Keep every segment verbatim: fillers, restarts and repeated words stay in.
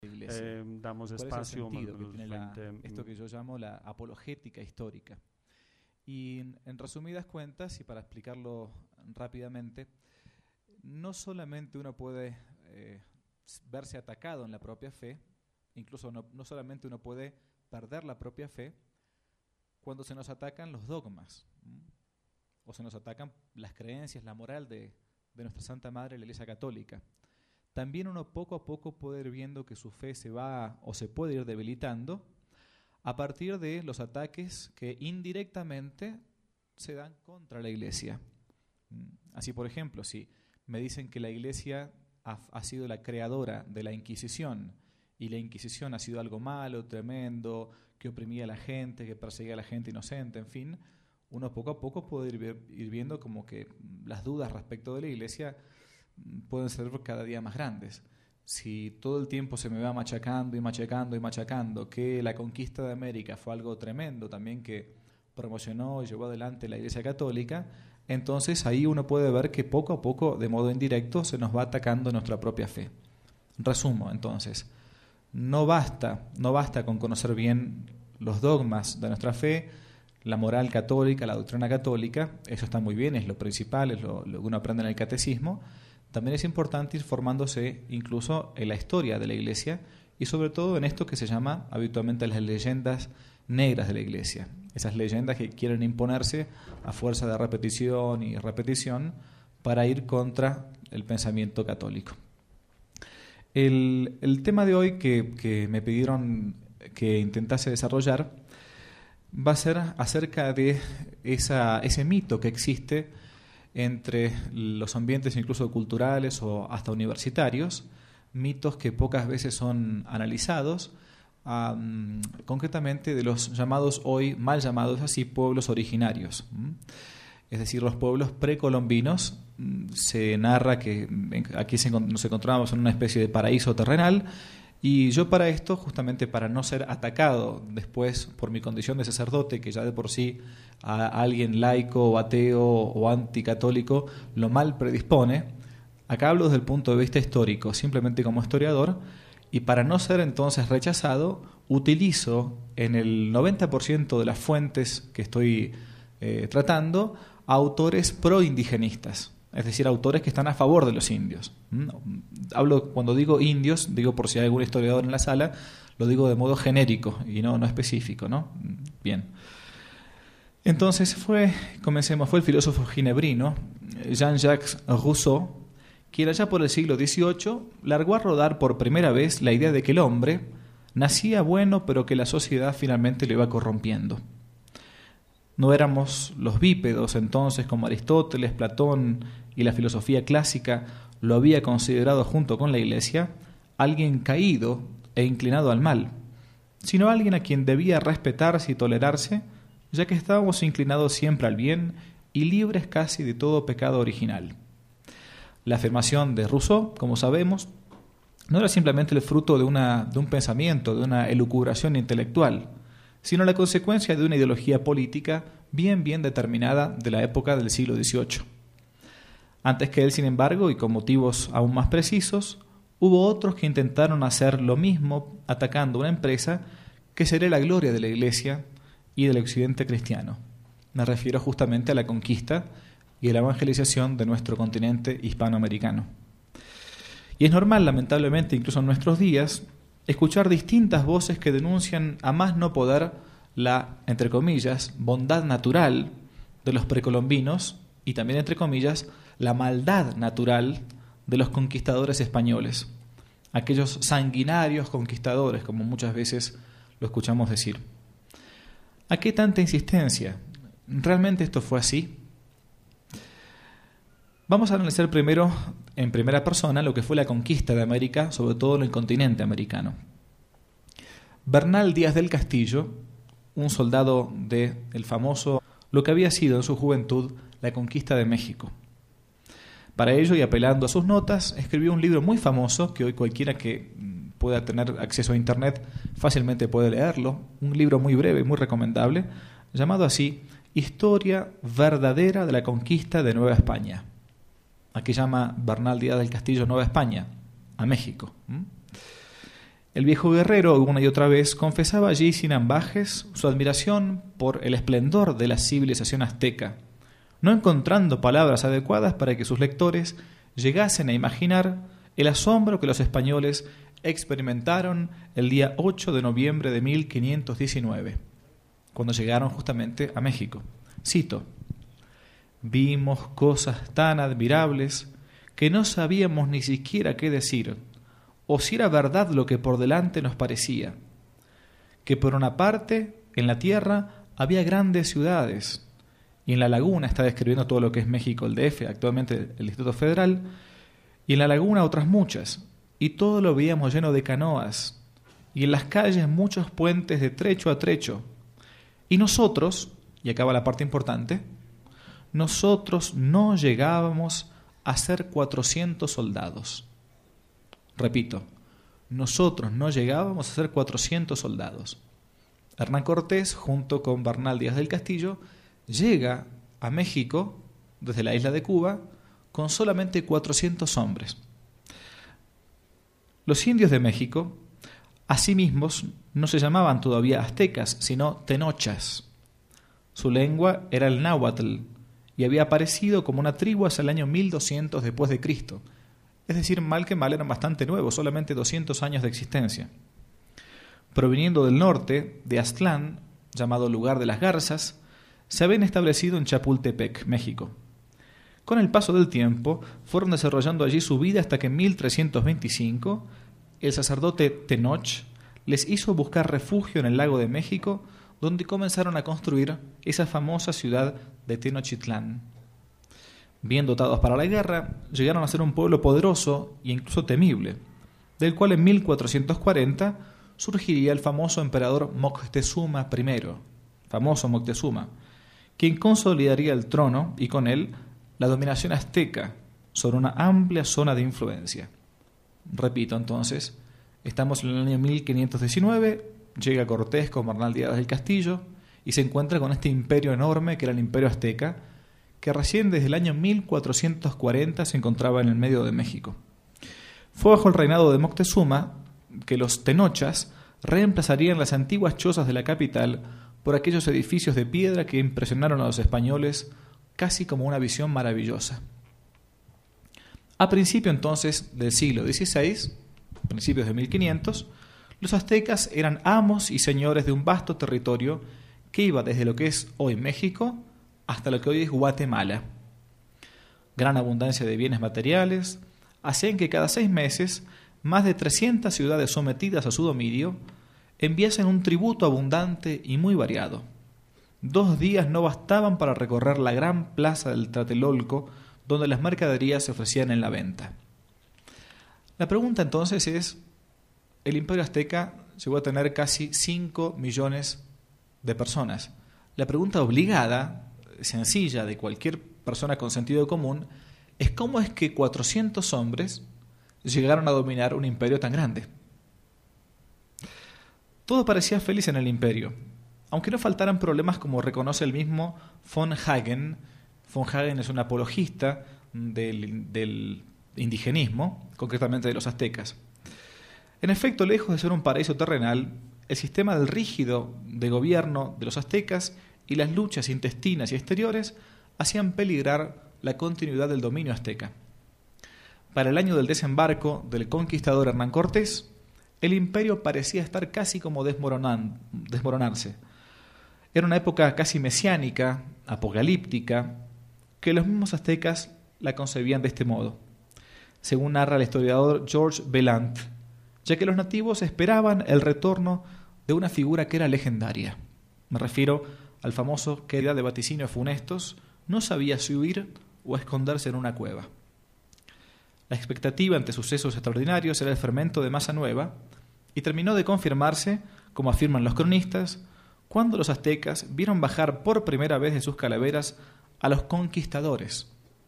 Iglesia. Eh, damos ¿Cuál espacio es el sentido que tiene la, veinte, esto que yo llamo la apologética histórica? Y en, en resumidas cuentas, y para explicarlo rápidamente, no solamente uno puede eh, verse atacado en la propia fe, incluso no, no solamente uno puede perder la propia fe cuando se nos atacan los dogmas, ¿m? o se nos atacan las creencias, la moral de, de nuestra Santa Madre, la Iglesia Católica. También uno poco a poco puede ir viendo que su fe se va o se puede ir debilitando a partir de los ataques que indirectamente se dan contra la Iglesia. Así, por ejemplo, si me dicen que la Iglesia ha, ha sido la creadora de la Inquisición y la Inquisición ha sido algo malo, tremendo, que oprimía a la gente, que perseguía a la gente inocente, en fin, uno poco a poco puede ir, ir viendo como que las dudas respecto de la Iglesia pueden ser cada día más grandes. Si todo el tiempo se me va machacando y machacando y machacando que la conquista de América fue algo tremendo también que promocionó y llevó adelante la Iglesia Católica, entonces ahí uno puede ver que poco a poco, de modo indirecto, se nos va atacando nuestra propia fe. Resumo, entonces, no basta, no basta con conocer bien los dogmas de nuestra fe, la moral católica, la doctrina católica, eso está muy bien, es lo principal, es lo, lo que uno aprende en el catecismo. También es importante ir formándose incluso en la historia de la Iglesia y sobre todo en esto que se llama habitualmente las leyendas negras de la Iglesia. Esas leyendas que quieren imponerse a fuerza de repetición y repetición para ir contra el pensamiento católico. El, el tema de hoy que, que me pidieron que intentase desarrollar va a ser acerca de esa, ese mito que existe entre los ambientes incluso culturales o hasta universitarios, mitos que pocas veces son analizados, um, concretamente de los llamados hoy, mal llamados así, pueblos originarios. Es decir, los pueblos precolombinos. Se narra que aquí nos encontramos en una especie de paraíso terrenal, y yo para esto, justamente para no ser atacado después por mi condición de sacerdote, que ya de por sí a alguien laico o ateo o anticatólico lo mal predispone, acá hablo desde el punto de vista histórico, simplemente como historiador, y para no ser entonces rechazado, utilizo en el noventa por ciento de las fuentes que estoy eh, tratando a autores proindigenistas. Es decir, autores que están a favor de los indios. Hablo, cuando digo indios, digo por si hay algún historiador en la sala, lo digo de modo genérico y no, no específico, ¿no? Bien. Entonces fue, comencemos, fue el filósofo ginebrino Jean-Jacques Rousseau, quien allá por el siglo dieciocho largó a rodar por primera vez la idea de que el hombre nacía bueno, pero que la sociedad finalmente lo iba corrompiendo. No éramos los bípedos entonces como Aristóteles, Platón y la filosofía clásica lo había considerado junto con la Iglesia, alguien caído e inclinado al mal, sino alguien a quien debía respetarse y tolerarse, ya que estábamos inclinados siempre al bien y libres casi de todo pecado original. La afirmación de Rousseau, como sabemos, no era simplemente el fruto de, una, de un pensamiento, de una elucubración intelectual, sino la consecuencia de una ideología política bien, bien determinada de la época del siglo dieciocho. Antes que él, sin embargo, y con motivos aún más precisos, hubo otros que intentaron hacer lo mismo atacando una empresa que sería la gloria de la Iglesia y del occidente cristiano. Me refiero justamente a la conquista y a la evangelización de nuestro continente hispanoamericano. Y es normal, lamentablemente, incluso en nuestros días, escuchar distintas voces que denuncian a más no poder la, entre comillas, bondad natural de los precolombinos y también, entre comillas, la maldad natural de los conquistadores españoles, aquellos sanguinarios conquistadores, como muchas veces lo escuchamos decir. ¿A qué tanta insistencia? ¿Realmente esto fue así? Vamos a analizar primero, en primera persona, lo que fue la conquista de América, sobre todo en el continente americano. Bernal Díaz del Castillo, un soldado del famoso, lo que había sido en su juventud, la conquista de México. Para ello, y apelando a sus notas, escribió un libro muy famoso, que hoy cualquiera que pueda tener acceso a Internet fácilmente puede leerlo, un libro muy breve y muy recomendable, llamado así, Historia verdadera de la conquista de Nueva España. Aquí llama Bernal Díaz del Castillo Nueva España, a México. ¿Mm? El viejo guerrero una y otra vez confesaba allí sin ambajes su admiración por el esplendor de la civilización azteca, no encontrando palabras adecuadas para que sus lectores llegasen a imaginar el asombro que los españoles experimentaron el día ocho de noviembre de mil quinientos diecinueve, cuando llegaron justamente a México. Cito: «Vimos cosas tan admirables que no sabíamos ni siquiera qué decir, o si era verdad lo que por delante nos parecía, que por una parte en la tierra había grandes ciudades, y en la laguna», está describiendo todo lo que es México, el D F, actualmente el Distrito Federal, y en la laguna otras muchas, y todo lo veíamos lleno de canoas, y en las calles muchos puentes de trecho a trecho. Y nosotros, y acaba la parte importante, nosotros no llegábamos a ser cuatrocientos soldados. Repito, nosotros no llegábamos a ser cuatrocientos soldados. Hernán Cortés, junto con Bernal Díaz del Castillo, llega a México desde la isla de Cuba con solamente cuatrocientos hombres. Los indios de México, asimismo, no se llamaban todavía aztecas, sino tenochas. Su lengua era el náhuatl y había aparecido como una tribu hacia el año mil doscientos después de Cristo. Es decir, mal que mal eran bastante nuevos, solamente doscientos años de existencia. Proviniendo del norte, de Aztlán, llamado lugar de las garzas, se habían establecido en Chapultepec, México. Con el paso del tiempo, fueron desarrollando allí su vida hasta que en mil trescientos veinticinco el sacerdote Tenoch les hizo buscar refugio en el lago de México, donde comenzaron a construir esa famosa ciudad de Tenochtitlán. Bien dotados para la guerra, llegaron a ser un pueblo poderoso e incluso temible, del cual en mil cuatrocientos cuarenta surgiría el famoso emperador Moctezuma primero, famoso Moctezuma, quien consolidaría el trono y con él la dominación azteca sobre una amplia zona de influencia. Repito entonces, estamos en el año mil quinientos diecinueve, llega Cortés con Bernal Díaz del Castillo y se encuentra con este imperio enorme que era el imperio azteca, que recién desde el año mil cuatrocientos cuarenta se encontraba en el medio de México. Fue bajo el reinado de Moctezuma que los tenochas reemplazarían las antiguas chozas de la capital por aquellos edificios de piedra que impresionaron a los españoles casi como una visión maravillosa. A principio entonces del siglo dieciséis, principios de mil quinientos, los aztecas eran amos y señores de un vasto territorio que iba desde lo que es hoy México hasta lo que hoy es Guatemala. Gran abundancia de bienes materiales hacían que cada seis meses más de trescientas ciudades sometidas a su dominio enviasen un tributo abundante y muy variado. Dos días no bastaban para recorrer la gran plaza del Tlatelolco, donde las mercaderías se ofrecían en la venta. La pregunta entonces es, el imperio azteca llegó a tener casi cinco millones de personas. La pregunta obligada, sencilla, de cualquier persona con sentido común, es cómo es que cuatrocientos hombres llegaron a dominar un imperio tan grande. Todo parecía feliz en el imperio, aunque no faltaran problemas como reconoce el mismo von Hagen. Von Hagen es un apologista del, del indigenismo, concretamente de los aztecas. En efecto, lejos de ser un paraíso terrenal, el sistema del rígido de gobierno de los aztecas y las luchas intestinas y exteriores hacían peligrar la continuidad del dominio azteca. Para el año del desembarco del conquistador Hernán Cortés, el imperio parecía estar casi como desmoronan, desmoronarse. Era una época casi mesiánica, apocalíptica, que los mismos aztecas la concebían de este modo, según narra el historiador George Bellant, ya que los nativos esperaban el retorno de una figura que era legendaria. Me refiero al famoso que era de vaticinios funestos, no sabía si huir o esconderse en una cueva. La expectativa ante sucesos extraordinarios era el fermento de masa nueva y terminó de confirmarse, como afirman los cronistas, cuando los aztecas vieron bajar por primera vez de sus calaveras a los conquistadores.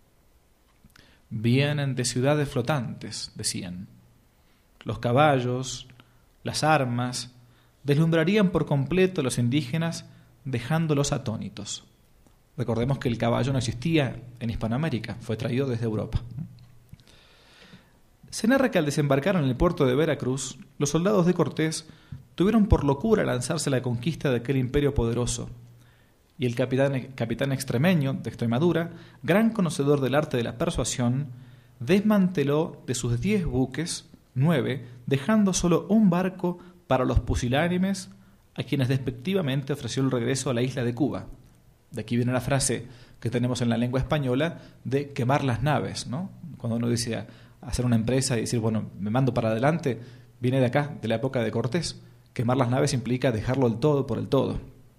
Vienen de ciudades flotantes, decían. Los caballos, las armas, deslumbrarían por completo a los indígenas, dejándolos atónitos. Recordemos que el caballo no existía en Hispanoamérica, fue traído desde Europa. Se narra que al desembarcar en el puerto de Veracruz, los soldados de Cortés tuvieron por locura lanzarse a la conquista de aquel imperio poderoso, y el capitán, capitán extremeño de Extremadura, gran conocedor del arte de la persuasión, desmanteló de sus diez buques, nueve, dejando solo un barco para los pusilánimes, a quienes despectivamente ofreció el regreso a la isla de Cuba. De aquí viene la frase que tenemos en la lengua española de quemar las naves, ¿no? Cuando uno dice hacer una empresa y decir, bueno, me mando para adelante, viene de acá, de la época de Cortés. Quemar las naves implica dejarlo el todo por el todo.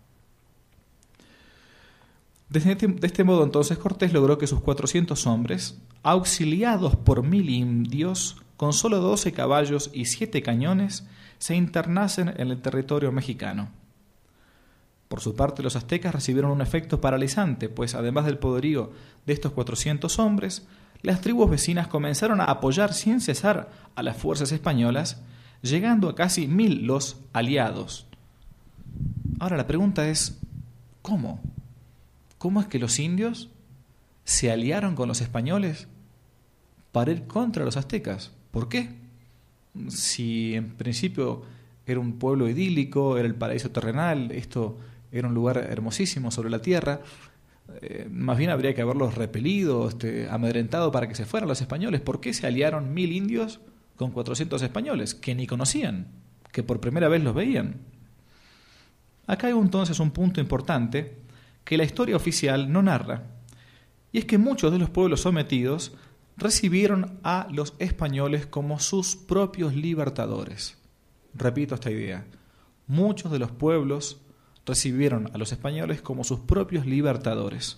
De este, de este modo, entonces, Cortés logró que sus cuatrocientos hombres, auxiliados por mil indios, con solo doce caballos y siete cañones, se internasen en el territorio mexicano. Por su parte, los aztecas recibieron un efecto paralizante, pues además del poderío de estos cuatrocientos hombres, las tribus vecinas comenzaron a apoyar sin cesar a las fuerzas españolas, llegando a casi mil los aliados. Ahora la pregunta es, ¿cómo? ¿Cómo es que los indios se aliaron con los españoles para ir contra los aztecas? ¿Por qué? Si en principio era un pueblo idílico, era el paraíso terrenal, esto era un lugar hermosísimo sobre la tierra, eh, más bien habría que haberlos repelido, este, amedrentado para que se fueran los españoles. ¿Por qué se aliaron mil indios con cuatrocientos españoles que ni conocían, que por primera vez los veían? Acá hay entonces un punto importante que la historia oficial no narra, y es que muchos de los pueblos sometidos recibieron a los españoles como sus propios libertadores. Repito esta idea, muchos de los pueblos recibieron a los españoles como sus propios libertadores.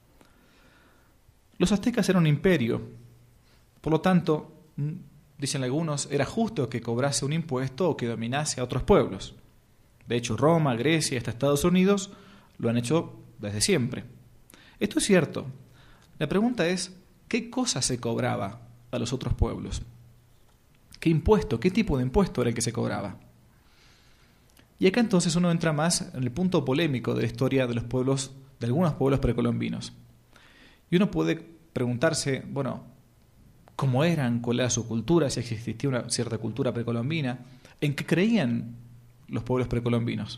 Los aztecas eran un imperio, por lo tanto, dicen algunos, era justo que cobrase un impuesto o que dominase a otros pueblos. De hecho, Roma, Grecia, hasta Estados Unidos lo han hecho desde siempre. Esto es cierto. La pregunta es, ¿qué cosa se cobraba a los otros pueblos? ¿Qué impuesto, qué tipo de impuesto era el que se cobraba? Y acá entonces uno entra más en el punto polémico de la historia de los pueblos, de algunos pueblos precolombinos. Y uno puede preguntarse, bueno, ¿cómo eran? ¿Cuál era su cultura? Si existía una cierta cultura precolombina. ¿En qué creían los pueblos precolombinos?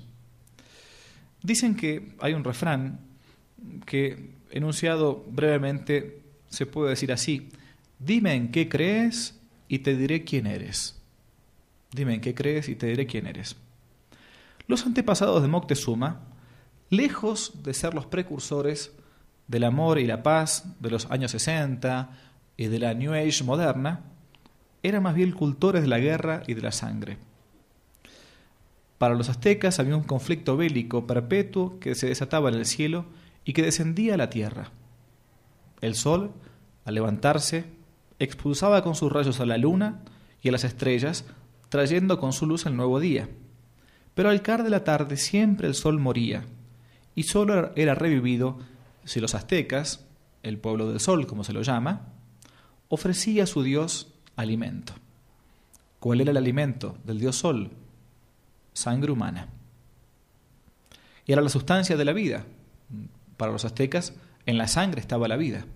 Dicen que hay un refrán que, enunciado brevemente, se puede decir así: dime en qué crees y te diré quién eres. Dime en qué crees y te diré quién eres. Los antepasados de Moctezuma, lejos de ser los precursores del amor y la paz de los años sesenta y de la New Age moderna, eran más bien cultores de la guerra y de la sangre. Para los aztecas había un conflicto bélico perpetuo que se desataba en el cielo y que descendía a la tierra. El sol, al levantarse, expulsaba con sus rayos a la luna y a las estrellas, trayendo con su luz el nuevo día. Pero al caer de la tarde siempre el sol moría, y solo era revivido si los aztecas, el pueblo del sol como se lo llama, ofrecía a su dios alimento. ¿Cuál era el alimento del dios sol? Sangre humana. Y era la sustancia de la vida. Para los aztecas, en la sangre estaba la vida.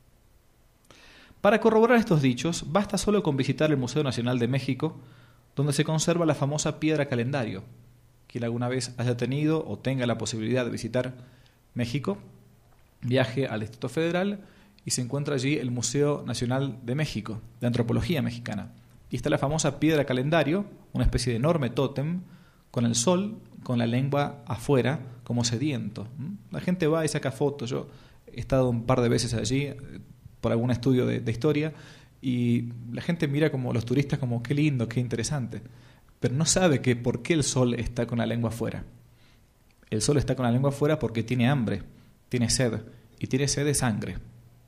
Para corroborar estos dichos, basta solo con visitar el Museo Nacional de México, donde se conserva la famosa piedra calendario. Quien alguna vez haya tenido o tenga la posibilidad de visitar México, viaje al Distrito Federal y se encuentra allí el Museo Nacional de México, de Antropología Mexicana. Y está la famosa piedra calendario, una especie de enorme tótem, con el sol, con la lengua afuera, como sediento. La gente va y saca fotos. Yo he estado un par de veces allí por algún estudio de, de historia y la gente mira como los turistas como qué lindo, qué interesante. Pero no sabe que por qué el sol está con la lengua afuera. El sol está con la lengua afuera porque tiene hambre, tiene sed, y tiene sed de sangre.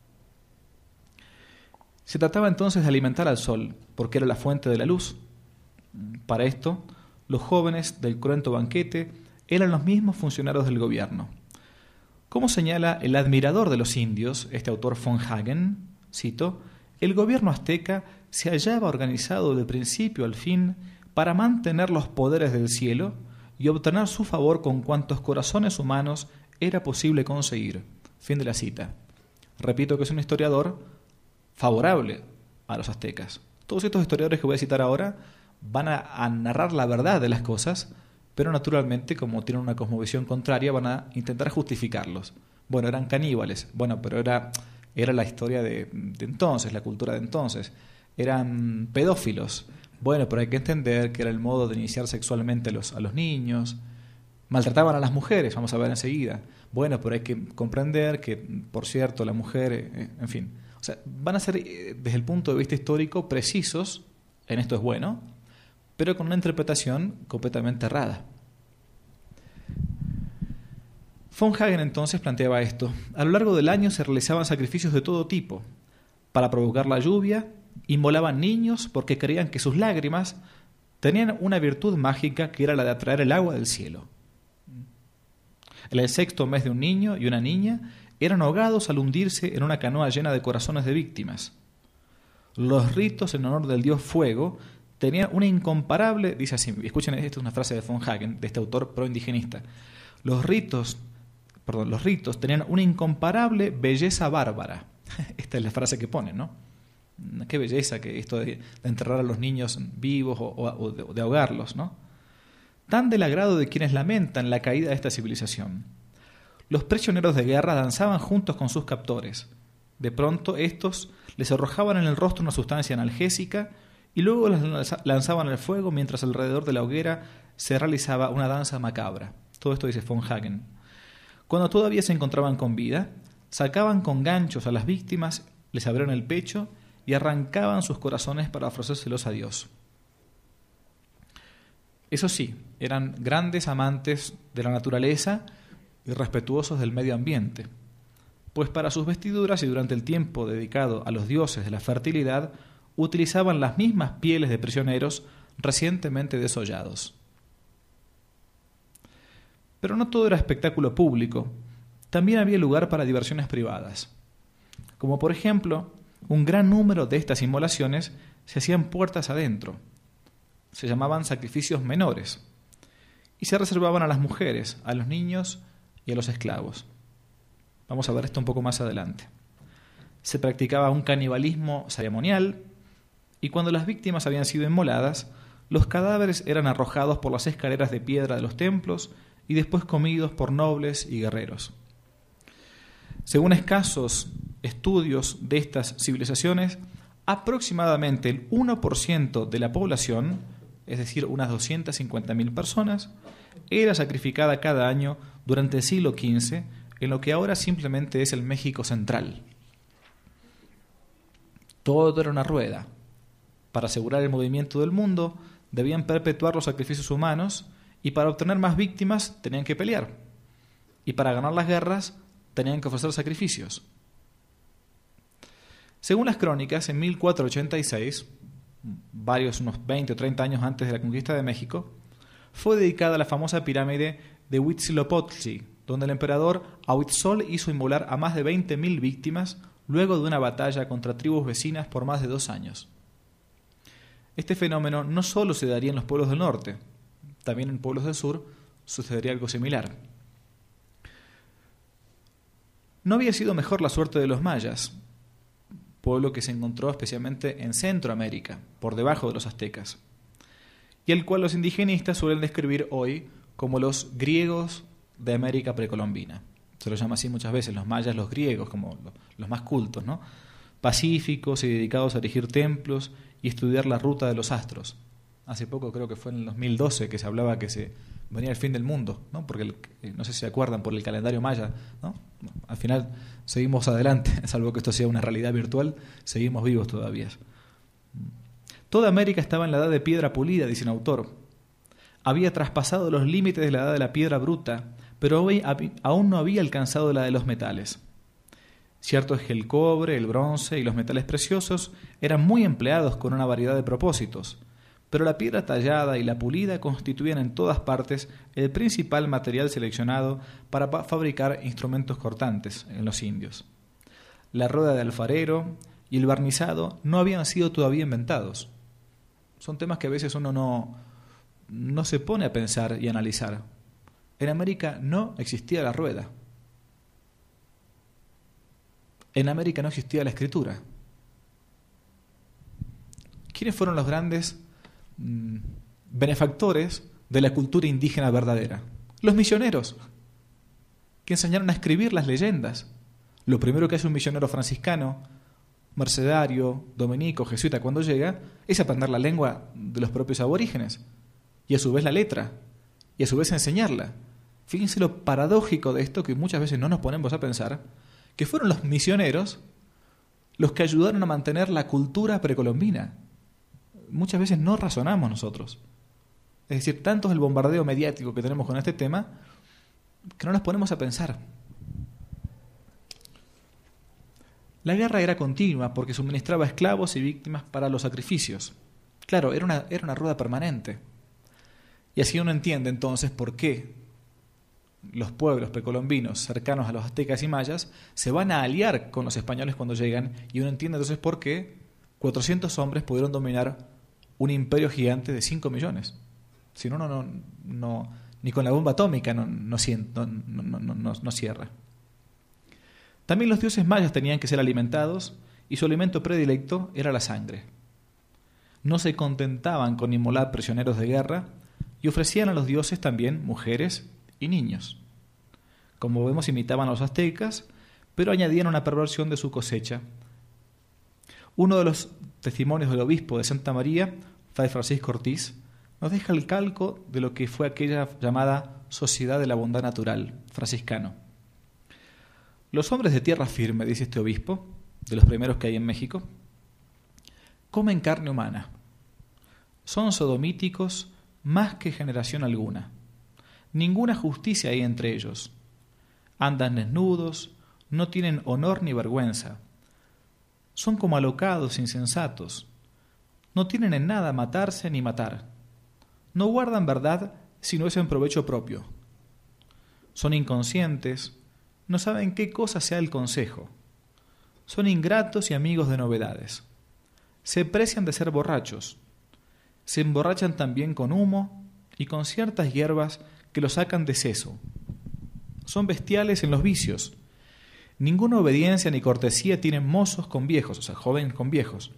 Se trataba entonces de alimentar al sol, porque era la fuente de la luz. Para esto, los jóvenes del cruento banquete eran los mismos funcionarios del gobierno. Como señala el admirador de los indios, este autor von Hagen, cito, el gobierno azteca se hallaba organizado de principio al fin para mantener los poderes del cielo y obtener su favor con cuantos corazones humanos era posible conseguir. Fin de la cita. Repito que es un historiador favorable a los aztecas. Todos estos historiadores que voy a citar ahora van a, a narrar la verdad de las cosas, pero naturalmente, como tienen una cosmovisión contraria, van a intentar justificarlos. Bueno, eran caníbales, bueno, pero era, era la historia de, de entonces, la cultura de entonces. Eran pedófilos, bueno, pero hay que entender que era el modo de iniciar sexualmente a los, a los niños. Maltrataban a las mujeres, vamos a ver enseguida. Bueno, pero hay que comprender que, por cierto, la mujer, eh, en fin. O sea, van a ser, eh, desde el punto de vista histórico, precisos, en esto es bueno, pero con una interpretación completamente errada. Von Hagen entonces planteaba esto. A lo largo del año se realizaban sacrificios de todo tipo. Para provocar la lluvia, inmolaban niños porque creían que sus lágrimas tenían una virtud mágica que era la de atraer el agua del cielo. En el sexto mes de un niño y una niña eran ahogados al hundirse en una canoa llena de corazones de víctimas. Los ritos en honor del dios fuego tenían una incomparable, dice así, escuchen, esta es una frase de Von Hagen, de este autor pro-indigenista. Los ritos, perdón, los ritos tenían una incomparable belleza bárbara. Esta es la frase que ponen, ¿no? Qué belleza que esto de, de enterrar a los niños vivos o, o, o, de, o de ahogarlos, ¿no? Tan del agrado de quienes lamentan la caída de esta civilización. Los prisioneros de guerra danzaban juntos con sus captores. De pronto, estos les arrojaban en el rostro una sustancia analgésica y luego los lanzaban al fuego mientras alrededor de la hoguera se realizaba una danza macabra. Todo esto dice Von Hagen. Cuando todavía se encontraban con vida, sacaban con ganchos a las víctimas, les abrían el pecho y arrancaban sus corazones para ofrecérselos a Dios. Eso sí, eran grandes amantes de la naturaleza y respetuosos del medio ambiente, pues para sus vestiduras y durante el tiempo dedicado a los dioses de la fertilidad, utilizaban las mismas pieles de prisioneros recientemente desollados. Pero no todo era espectáculo público, también había lugar para diversiones privadas, como por ejemplo, un gran número de estas inmolaciones se hacían puertas adentro. Se llamaban sacrificios menores y se reservaban a las mujeres, a los niños y a los esclavos. Vamos a ver esto un poco más adelante. Se practicaba un canibalismo ceremonial y cuando las víctimas habían sido inmoladas, los cadáveres eran arrojados por las escaleras de piedra de los templos y después comidos por nobles y guerreros. Según escasos estudios de estas civilizaciones, aproximadamente el uno por ciento de la población, es decir, unas doscientas cincuenta mil personas, era sacrificada cada año durante el siglo quince en lo que ahora simplemente es el México central. Todo era una rueda. Para asegurar el movimiento del mundo, debían perpetuar los sacrificios humanos y para obtener más víctimas tenían que pelear. Y para ganar las guerras tenían que ofrecer sacrificios. Según las crónicas, en mil cuatrocientos ochenta y seis, varios, unos veinte o treinta años antes de la conquista de México, fue dedicada la famosa pirámide de Huitzilopochtli, donde el emperador Ahuitzol hizo inmolar a más de veinte mil víctimas luego de una batalla contra tribus vecinas por más de dos años. Este fenómeno no solo se daría en los pueblos del norte, también en pueblos del sur sucedería algo similar. No había sido mejor la suerte de los mayas, pueblo que se encontró especialmente en Centroamérica, por debajo de los aztecas, y el cual los indigenistas suelen describir hoy como los griegos de América precolombina. Se los llama así muchas veces, los mayas, los griegos, como los más cultos, ¿no? Pacíficos y dedicados a erigir templos y estudiar la ruta de los astros. Hace poco, creo que fue en el dos mil doce, que se hablaba que se venía el fin del mundo, ¿no? Porque, el, no sé si se acuerdan, por el calendario maya, ¿no? Al final seguimos adelante, salvo que esto sea una realidad virtual, seguimos vivos todavía. Toda América estaba en la edad de piedra pulida, dice un autor. Había traspasado los límites de la edad de la piedra bruta, pero hoy aún no había alcanzado la de los metales. Cierto es que el cobre, el bronce y los metales preciosos eran muy empleados con una variedad de propósitos, pero la piedra tallada y la pulida constituían en todas partes el principal material seleccionado para fabricar instrumentos cortantes en los indios. La rueda de alfarero y el barnizado no habían sido todavía inventados. Son temas que a veces uno no, no se pone a pensar y analizar. En América no existía la rueda. En América no existía la escritura. ¿quiénes fueron los grandes mm, benefactores de la cultura indígena verdadera? Los misioneros, que enseñaron a escribir las leyendas. Lo primero que hace un misionero franciscano, mercedario, dominico, jesuita, cuando llega, es aprender la lengua de los propios aborígenes, y a su vez la letra, y a su vez enseñarla. Fíjense lo paradójico de esto, que muchas veces no nos ponemos a pensar, que fueron los misioneros los que ayudaron a mantener la cultura precolombina. Muchas veces no razonamos nosotros. Es decir, tanto es el bombardeo mediático que tenemos con este tema, que no nos ponemos a pensar. La guerra era continua porque suministraba esclavos y víctimas para los sacrificios. Claro, era una, era una rueda permanente. Y así uno entiende entonces por qué los pueblos precolombinos cercanos a los aztecas y mayas se van a aliar con los españoles cuando llegan, y uno entiende entonces por qué cuatrocientos hombres pudieron dominar un imperio gigante de cinco millones. Si no, no, no, no, ni con la bomba atómica no, no, no, no, no, no, no cierra. También los dioses mayas tenían que ser alimentados, y su alimento predilecto era la sangre. No se contentaban con inmolar prisioneros de guerra, y ofrecían a los dioses también mujeres y niños. Como vemos, imitaban a los aztecas, pero añadían una perversión de su cosecha. Uno de los testimonios del obispo de Santa María, Fray Francisco Ortiz, nos deja el calco de lo que fue aquella llamada Sociedad de la Bondad Natural, franciscano. Los hombres de tierra firme, dice este obispo, de los primeros que hay en México, comen carne humana. Son sodomíticos más que generación alguna. Ninguna justicia hay entre ellos. Andan desnudos, no tienen honor ni vergüenza. Son como alocados, insensatos. No tienen en nada matarse ni matar. No guardan verdad si no es en provecho propio. Son inconscientes, no saben qué cosa sea el consejo. Son ingratos y amigos de novedades. Se precian de ser borrachos. Se emborrachan también con humo y con ciertas hierbas que los sacan de seso. Son bestiales en los vicios. Ninguna obediencia ni cortesía tienen mozos con viejos, o sea, jóvenes con viejos.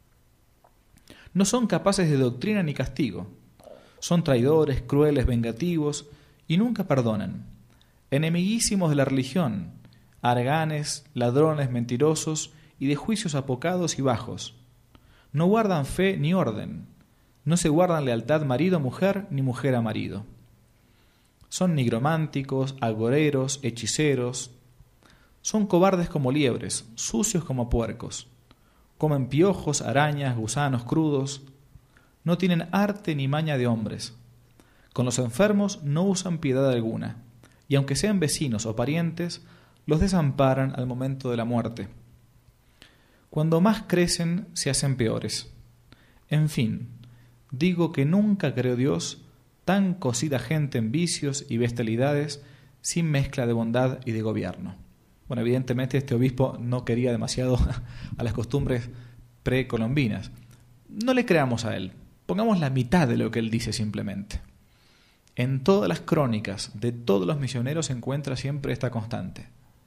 No son capaces de doctrina ni castigo. Son traidores, crueles, vengativos, y nunca perdonan. Enemiguísimos de la religión, haraganes, ladrones, mentirosos, y de juicios apocados y bajos. No guardan fe ni orden. No se guardan lealtad marido a mujer, ni mujer a marido. Son nigrománticos, agoreros, hechiceros. Son cobardes como liebres, sucios como puercos. Comen piojos, arañas, gusanos crudos. No tienen arte ni maña de hombres. Con los enfermos no usan piedad alguna, y aunque sean vecinos o parientes, los desamparan al momento de la muerte. Cuando más crecen, se hacen peores. En fin, digo que nunca creó Dios tan cocida gente en vicios y bestialidades, sin mezcla de bondad y de gobierno. Bueno, evidentemente este obispo no quería demasiado a las costumbres precolombinas. No le creamos a él, pongamos la mitad de lo que él dice simplemente. En todas las crónicas de todos los misioneros se encuentra siempre esta constante,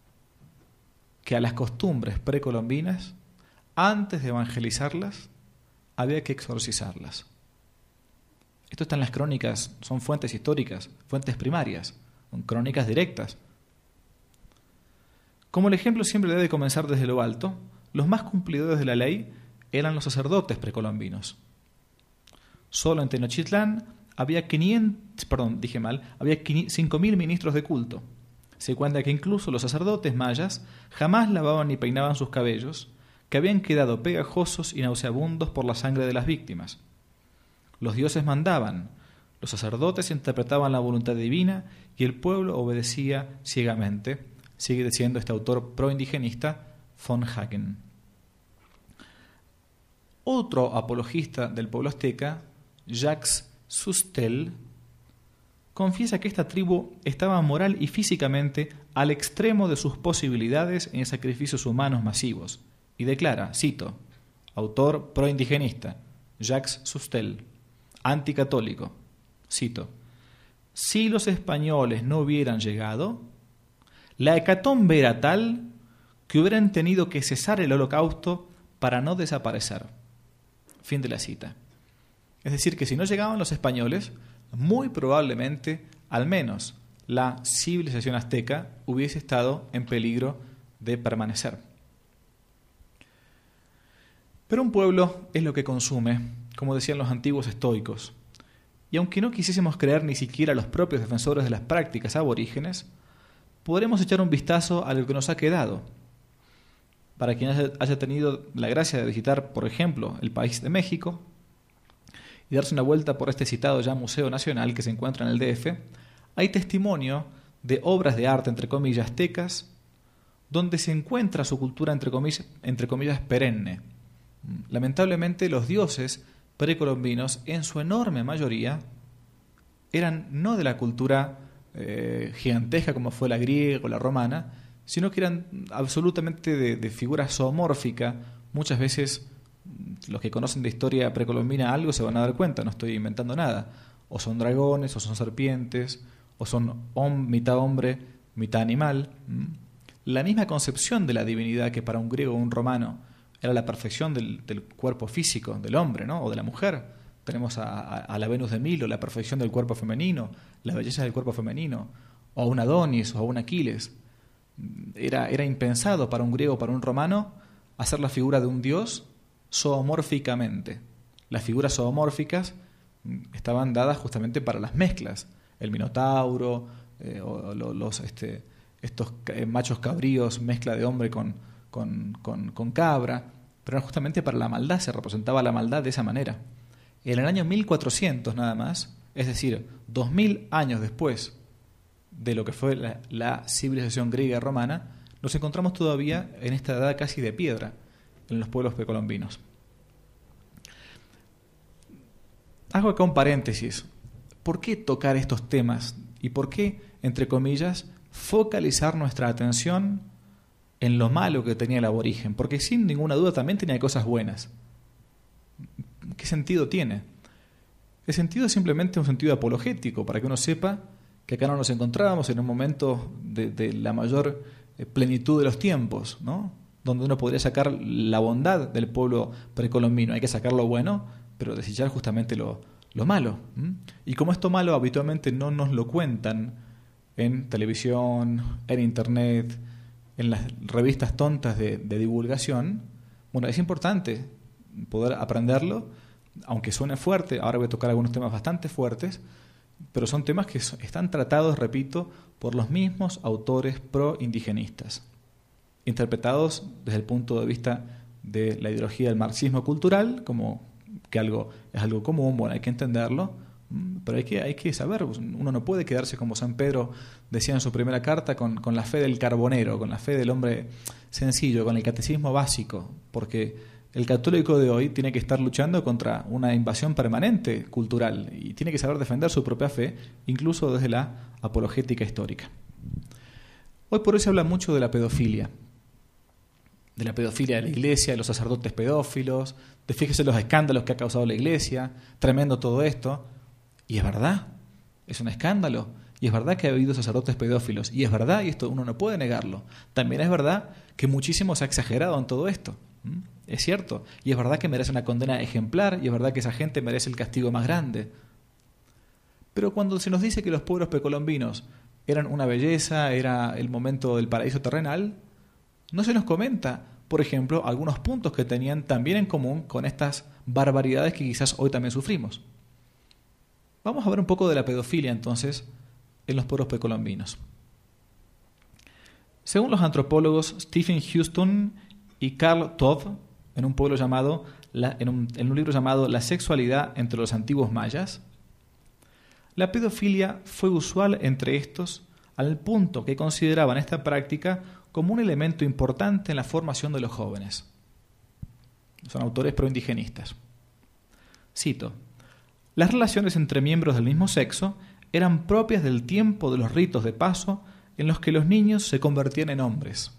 que a las costumbres precolombinas, antes de evangelizarlas, había que exorcizarlas. Esto está en las crónicas, son fuentes históricas, fuentes primarias, son crónicas directas. Como el ejemplo siempre debe comenzar desde lo alto, los más cumplidores de la ley eran los sacerdotes precolombinos. Solo en Tenochtitlán había quinientos, perdón, dije mal, había cinco mil ministros de culto. Se cuenta que incluso los sacerdotes mayas jamás lavaban ni peinaban sus cabellos, que habían quedado pegajosos y nauseabundos por la sangre de las víctimas. Los dioses mandaban, los sacerdotes interpretaban la voluntad divina y el pueblo obedecía ciegamente, sigue diciendo este autor proindigenista von Hagen. Otro apologista del pueblo azteca, Jacques Sustel, confiesa que esta tribu estaba moral y físicamente al extremo de sus posibilidades en sacrificios humanos masivos, y declara, cito, autor proindigenista, Jacques Sustel, anticatólico, cito, si los españoles no hubieran llegado, la hecatombe era tal que hubieran tenido que cesar el holocausto para no desaparecer. Fin de la cita. Es decir, que si no llegaban los españoles, muy probablemente, al menos, la civilización azteca hubiese estado en peligro de permanecer. Pero un pueblo es lo que consume, como decían los antiguos estoicos. Y aunque no quisiésemos creer ni siquiera a los propios defensores de las prácticas aborígenes, podremos echar un vistazo a lo que nos ha quedado. Para quien haya tenido la gracia de visitar, por ejemplo, el país de México y darse una vuelta por este citado ya Museo Nacional que se encuentra en el D F, hay testimonio de obras de arte, entre comillas, aztecas, donde se encuentra su cultura, entre comillas, entre comillas, perenne. Lamentablemente, los dioses precolombinos, en su enorme mayoría, eran no de la cultura eh, gigantesca como fue la griega o la romana, sino que eran absolutamente de, de figura zoomórfica. Muchas veces los que conocen de historia precolombina algo se van a dar cuenta, no estoy inventando nada. O son dragones, o son serpientes, o son hom- mitad hombre, mitad animal. ¿Mm? La misma concepción de la divinidad que para un griego o un romano era la perfección del, del cuerpo físico del hombre, ¿no? O de la mujer. Tenemos a, a, a la Venus de Milo, la perfección del cuerpo femenino, la belleza del cuerpo femenino, o a un Adonis o a un Aquiles. Era, era impensado para un griego o para un romano hacer la figura de un dios zoomórficamente. Las figuras zoomórficas estaban dadas justamente para las mezclas. El minotauro, eh, o, o los, este, estos machos cabríos, mezcla de hombre con, con, con, con cabra, pero era justamente para la maldad, se representaba la maldad de esa manera. En el año mil cuatrocientos nada más, es decir, dos mil años después de lo que fue la, la civilización griega y romana, nos encontramos todavía en esta edad casi de piedra en los pueblos precolombinos. Hago acá un paréntesis. ¿Por qué tocar estos temas? ¿Y por qué, entre comillas, focalizar nuestra atención en lo malo que tenía el aborigen? Porque sin ninguna duda también tenía cosas buenas. ¿Qué sentido tiene? El sentido es simplemente un sentido apologético, para que uno sepa que acá no nos encontrábamos en un momento de, de la mayor plenitud de los tiempos, ¿no? Donde uno podría sacar la bondad del pueblo precolombino. Hay que sacar lo bueno, pero desechar justamente lo, lo malo. ¿m? Y como esto malo habitualmente no nos lo cuentan en televisión, en internet, en las revistas tontas de, de divulgación, bueno, es importante poder aprenderlo, aunque suene fuerte. Ahora voy a tocar algunos temas bastante fuertes, pero son temas que están tratados, repito, por los mismos autores pro-indigenistas, interpretados desde el punto de vista de la ideología del marxismo cultural, como que algo es algo común, bueno, hay que entenderlo, pero hay que, hay que saber, uno no puede quedarse como San Pedro decía en su primera carta, con, con la fe del carbonero, con la fe del hombre sencillo, con el catecismo básico, porque el católico de hoy tiene que estar luchando contra una invasión permanente cultural y tiene que saber defender su propia fe, incluso desde la apologética histórica. Hoy por hoy se habla mucho de la pedofilia, de la pedofilia de la iglesia, de los sacerdotes pedófilos, de fíjese los escándalos que ha causado la iglesia, tremendo todo esto. Y es verdad, es un escándalo, y es verdad que ha habido sacerdotes pedófilos, y es verdad, y esto uno no puede negarlo. También es verdad que muchísimo se ha exagerado en todo esto. ¿Mm? Es cierto, y es verdad que merece una condena ejemplar, y es verdad que esa gente merece el castigo más grande. Pero cuando se nos dice que los pueblos precolombinos eran una belleza, era el momento del paraíso terrenal, no se nos comenta, por ejemplo, algunos puntos que tenían también en común con estas barbaridades que quizás hoy también sufrimos. Vamos a ver un poco de la pedofilia entonces en los pueblos precolombinos. Según los antropólogos Stephen Houston y Carl Todd, en un pueblo llamado la, en, un, en un libro llamado La sexualidad entre los antiguos mayas, la pedofilia fue usual entre estos al punto que consideraban esta práctica como un elemento importante en la formación de los jóvenes. Son autores proindigenistas. Cito: las relaciones entre miembros del mismo sexo eran propias del tiempo de los ritos de paso en los que los niños se convertían en hombres.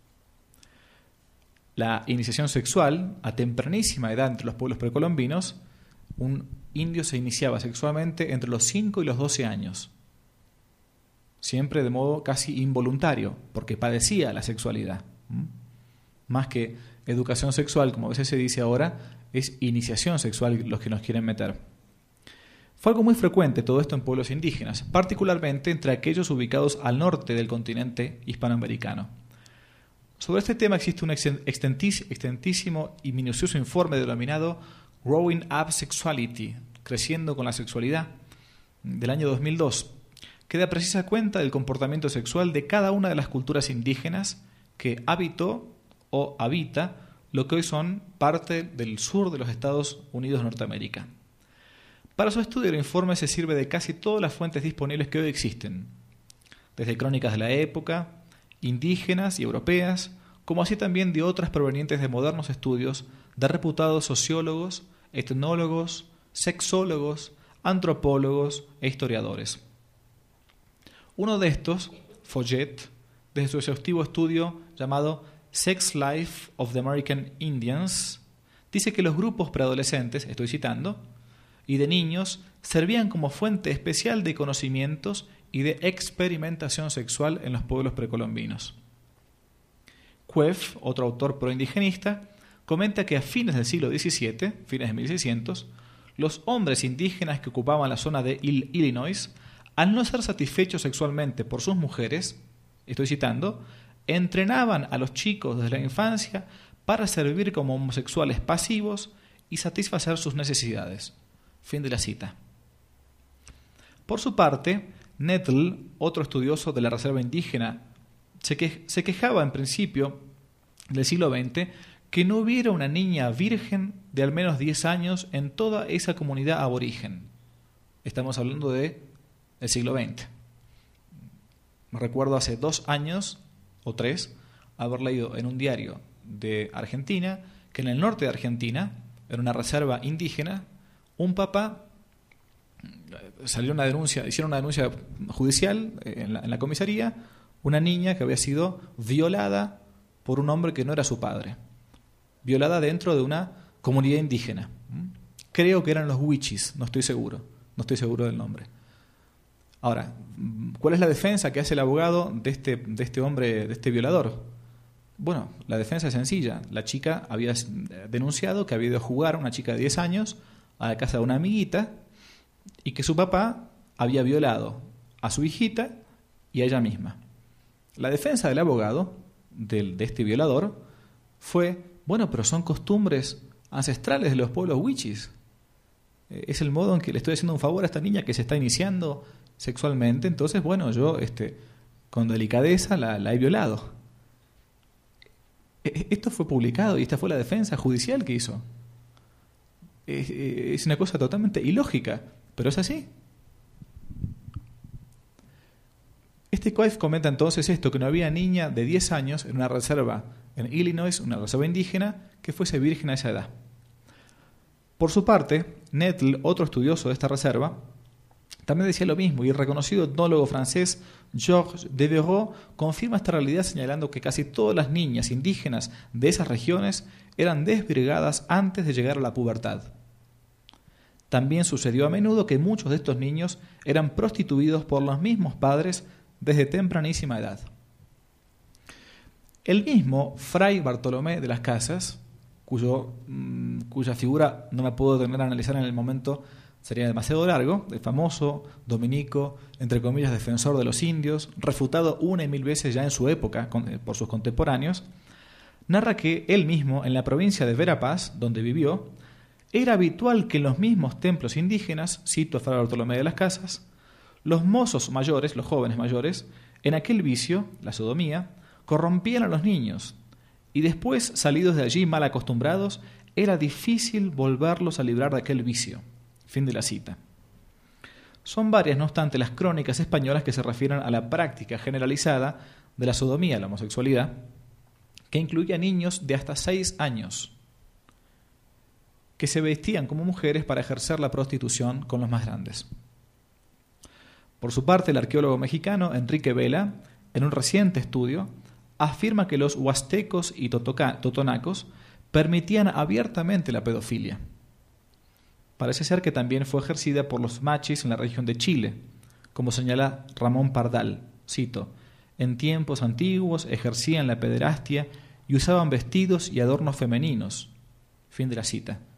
La iniciación sexual, a tempranísima edad entre los pueblos precolombinos, un indio se iniciaba sexualmente entre los cinco y los doce años, siempre de modo casi involuntario, porque padecía la sexualidad. ¿Mm? Más que educación sexual, como a veces se dice ahora, es iniciación sexual los que nos quieren meter. Fue algo muy frecuente todo esto en pueblos indígenas, particularmente entre aquellos ubicados al norte del continente hispanoamericano. Sobre este tema existe un extentísimo y minucioso informe denominado Growing Up Sexuality, Creciendo con la Sexualidad, del año dos mil dos, que da precisa cuenta del comportamiento sexual de cada una de las culturas indígenas que habitó o habita lo que hoy son parte del sur de los Estados Unidos de Norteamérica. Para su estudio, el informe se sirve de casi todas las fuentes disponibles que hoy existen, desde crónicas de la época, indígenas y europeas, como así también de otras provenientes de modernos estudios de reputados sociólogos, etnólogos, sexólogos, antropólogos e historiadores. Uno de estos, Follet, desde su exhaustivo estudio llamado Sex Life of the American Indians, dice que los grupos preadolescentes, estoy citando, y de niños servían como fuente especial de conocimientos y de experimentación sexual en los pueblos precolombinos. Cuef, otro autor proindigenista, comenta que a fines del siglo diecisiete, fines de mil seiscientos, los hombres indígenas que ocupaban la zona de Illinois, al no ser satisfechos sexualmente por sus mujeres, estoy citando, entrenaban a los chicos desde la infancia para servir como homosexuales pasivos y satisfacer sus necesidades. Fin de la cita. Por su parte, Nettle, otro estudioso de la reserva indígena, se, que, se quejaba en principio del siglo veinte que no hubiera una niña virgen de al menos diez años en toda esa comunidad aborigen. Estamos hablando de el siglo veinte. Me recuerdo hace dos años o tres haber leído en un diario de Argentina que en el norte de Argentina, en una reserva indígena, un papá salió una denuncia, hicieron una denuncia judicial en la, en la comisaría, una niña que había sido violada por un hombre que no era su padre, violada dentro de una comunidad indígena. Creo que eran los Wichis, no estoy seguro, no estoy seguro del nombre. Ahora, ¿cuál es la defensa que hace el abogado de este, de este hombre, de este violador? Bueno, la defensa es sencilla. La chica había denunciado que había ido a jugar, una chica de diez años, a la casa de una amiguita y que su papá había violado a su hijita y a ella misma. La defensa del abogado, del, de este violador, fue, bueno, pero son costumbres ancestrales de los pueblos wichis. Es el modo en que le estoy haciendo un favor a esta niña que se está iniciando sexualmente, entonces, bueno, yo este, con delicadeza la, la he violado. Esto fue publicado y esta fue la defensa judicial que hizo. Es una cosa totalmente ilógica, pero es así. Este Cuef comenta entonces esto, que no había niña de diez años en una reserva en Illinois, una reserva indígena, que fuese virgen a esa edad. Por su parte, Nettle, otro estudioso de esta reserva, también decía lo mismo, y el reconocido etnólogo francés Georges Devereux confirma esta realidad señalando que casi todas las niñas indígenas de esas regiones eran desvirgadas antes de llegar a la pubertad. También sucedió a menudo que muchos de estos niños eran prostituidos por los mismos padres desde tempranísima edad. El mismo Fray Bartolomé de las Casas, cuyo, mmm, cuya figura no me puedo detener a analizar en el momento, sería demasiado largo, el famoso dominico, entre comillas, defensor de los indios, refutado una y mil veces ya en su época con, por sus contemporáneos, narra que él mismo, en la provincia de Verapaz, donde vivió, era habitual que en los mismos templos indígenas, cito a Fray Bartolomé de las Casas, los mozos mayores, los jóvenes mayores, en aquel vicio, la sodomía, corrompían a los niños, y después, salidos de allí mal acostumbrados, era difícil volverlos a librar de aquel vicio. Fin de la cita. Son varias, no obstante, las crónicas españolas que se refieren a la práctica generalizada de la sodomía, la homosexualidad, que incluía niños de hasta seis años, que se vestían como mujeres para ejercer la prostitución con los más grandes. Por su parte, el arqueólogo mexicano Enrique Vela, en un reciente estudio, afirma que los huastecos y totoca- totonacos permitían abiertamente la pedofilia. Parece ser que también fue ejercida por los machis en la región de Chile, como señala Ramón Pardal, cito, en tiempos antiguos ejercían la pederastia y usaban vestidos y adornos femeninos. Fin de la cita.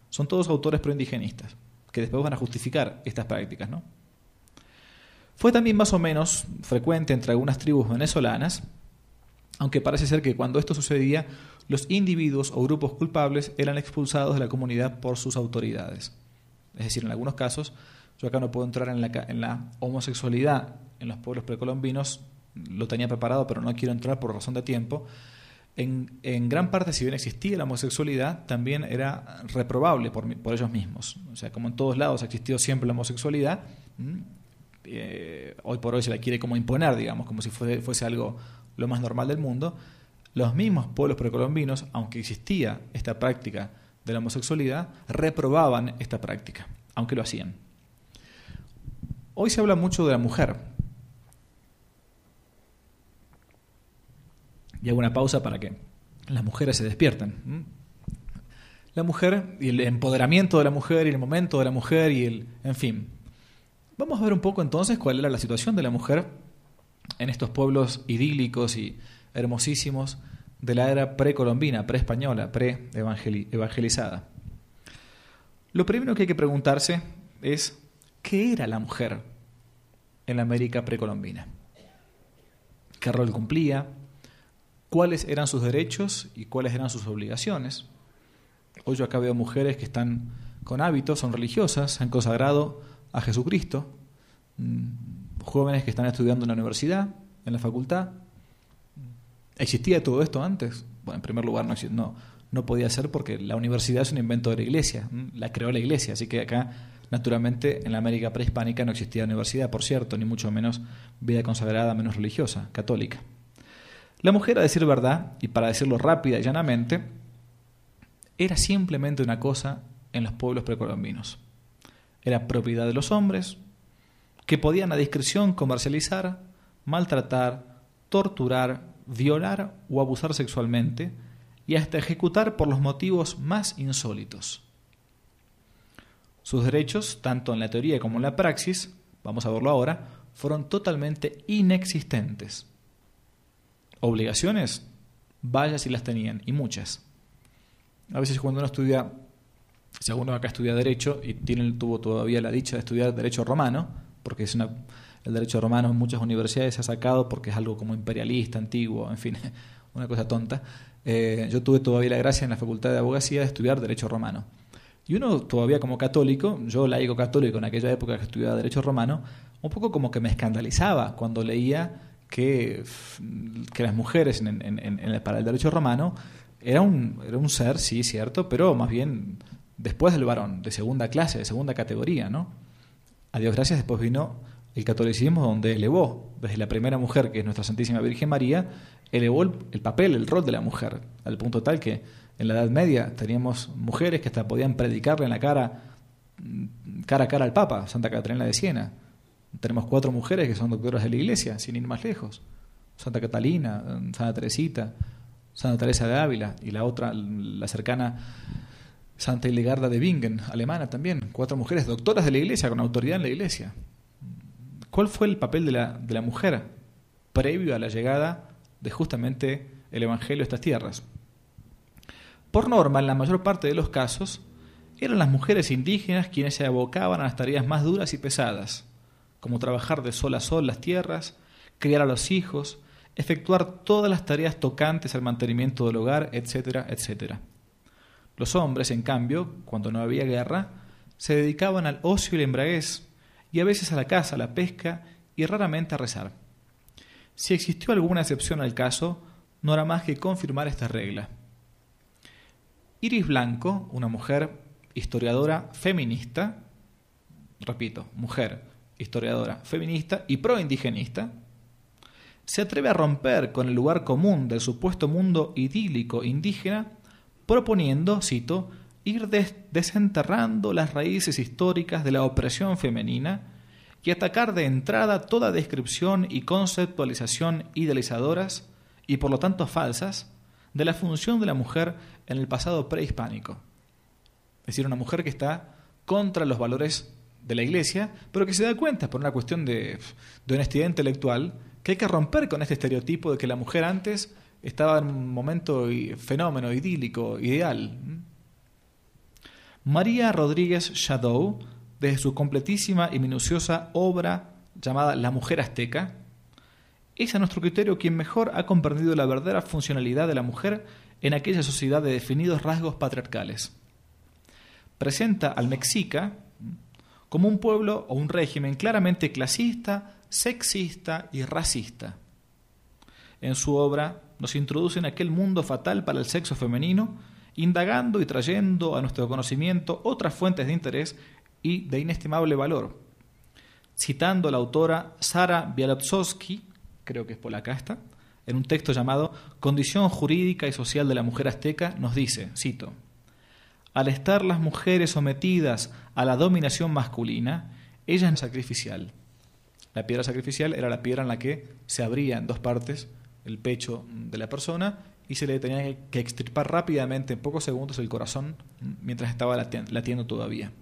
Son todos autores proindigenistas, que después van a justificar estas prácticas, ¿no? Fue también más o menos frecuente entre algunas tribus venezolanas, aunque parece ser que cuando esto sucedía, los individuos o grupos culpables eran expulsados de la comunidad por sus autoridades. Es decir, en algunos casos, yo acá no puedo entrar en la, en la homosexualidad en los pueblos precolombinos, lo tenía preparado, pero no quiero entrar por razón de tiempo. En, en gran parte, si bien existía la homosexualidad, también era reprobable por, por ellos mismos. O sea, como en todos lados ha existido siempre la homosexualidad, eh, hoy por hoy se la quiere como imponer, digamos, como si fuese, fuese algo lo más normal del mundo. Los mismos pueblos precolombinos, aunque existía esta práctica de la homosexualidad, reprobaban esta práctica, aunque lo hacían. Hoy se habla mucho de la mujer. Y hago una pausa para que las mujeres se despierten. La mujer y el empoderamiento de la mujer y el momento de la mujer y el... En fin. Vamos a ver un poco entonces cuál era la situación de la mujer en estos pueblos idílicos y hermosísimos de la era precolombina, pre-española, pre-evangelizada. Lo primero que hay que preguntarse es ¿qué era la mujer en la América precolombina? ¿Qué rol cumplía? ¿Cuáles eran sus derechos y cuáles eran sus obligaciones? Hoy yo acá veo mujeres que están con hábitos, son religiosas, se han consagrado a Jesucristo, jóvenes que están estudiando en la universidad, en la facultad. ¿Existía todo esto antes? Bueno, en primer lugar no, no, no podía ser porque la universidad es un invento de la iglesia, la creó la iglesia, así que acá naturalmente en la América prehispánica no existía universidad, por cierto, ni mucho menos vida consagrada, menos religiosa, católica. La mujer, a decir verdad, y para decirlo rápida y llanamente, era simplemente una cosa en los pueblos precolombinos. Era propiedad de los hombres, que podían a discreción comercializar, maltratar, torturar, violar o abusar sexualmente, y hasta ejecutar por los motivos más insólitos. Sus derechos, tanto en la teoría como en la praxis, vamos a verlo ahora, fueron totalmente inexistentes. Obligaciones, vaya si las tenían, y muchas. A veces cuando uno estudia, si alguno acá estudia Derecho y tiene, tuvo todavía la dicha de estudiar Derecho Romano, porque es una, el Derecho Romano en muchas universidades se ha sacado porque es algo como imperialista, antiguo, en fin, una cosa tonta. Eh, yo tuve todavía la gracia en la Facultad de Abogacía de estudiar Derecho Romano. Y uno todavía como católico, yo laico católico en aquella época que estudiaba Derecho Romano, un poco como que me escandalizaba cuando leía que, que las mujeres en, en, en el, para el derecho romano era un, era un ser, sí, cierto, pero más bien después del varón, de segunda clase, de segunda categoría, ¿no? A Dios gracias, después vino el catolicismo, donde elevó, desde la primera mujer, que es nuestra Santísima Virgen María, elevó el, el papel, el rol de la mujer, al punto tal que en la Edad Media teníamos mujeres que hasta podían predicarle en la cara, cara a cara al Papa, Santa Catalina de Siena. Tenemos cuatro mujeres que son doctoras de la Iglesia, sin ir más lejos. Santa Catalina, Santa Teresita, Santa Teresa de Ávila, y la otra, la cercana Santa Hildegarda de Bingen, alemana también. Cuatro mujeres doctoras de la Iglesia, con autoridad en la Iglesia. ¿Cuál fue el papel de la, de la mujer previo a la llegada de justamente el Evangelio a estas tierras? Por norma, en la mayor parte de los casos, eran las mujeres indígenas quienes se abocaban a las tareas más duras y pesadas, como trabajar de sol a sol las tierras, criar a los hijos, efectuar todas las tareas tocantes al mantenimiento del hogar, etcétera, etcétera. Los hombres, en cambio, cuando no había guerra, se dedicaban al ocio y la embriaguez, y a veces a la caza, a la pesca y raramente a rezar. Si existió alguna excepción al caso, no era más que confirmar esta regla. Iris Blanco, una mujer historiadora feminista, repito, mujer historiadora feminista y proindigenista, se atreve a romper con el lugar común del supuesto mundo idílico indígena, proponiendo, cito, ir des- desenterrando las raíces históricas de la opresión femenina y atacar de entrada toda descripción y conceptualización idealizadoras y por lo tanto falsas de la función de la mujer en el pasado prehispánico. Es decir, una mujer que está contra los valores de la Iglesia, pero que se da cuenta por una cuestión de, de honestidad intelectual que hay que romper con este estereotipo de que la mujer antes estaba en un momento y, fenómeno idílico, ideal. María Rodríguez Shadow, desde su completísima y minuciosa obra llamada La Mujer Azteca, es a nuestro criterio quien mejor ha comprendido la verdadera funcionalidad de la mujer en aquella sociedad de definidos rasgos patriarcales. Presenta al Mexica como un pueblo o un régimen claramente clasista, sexista y racista. En su obra nos introduce en aquel mundo fatal para el sexo femenino, indagando y trayendo a nuestro conocimiento otras fuentes de interés y de inestimable valor. Citando a la autora Sara Bialotzowski, creo que es polaca esta, en un texto llamado Condición jurídica y social de la mujer azteca, nos dice, cito, al estar las mujeres sometidas a la dominación masculina, ella es sacrificial. La piedra sacrificial era la piedra en la que se abría en dos partes el pecho de la persona y se le tenía que extirpar rápidamente, en pocos segundos, el corazón mientras estaba latiendo todavía.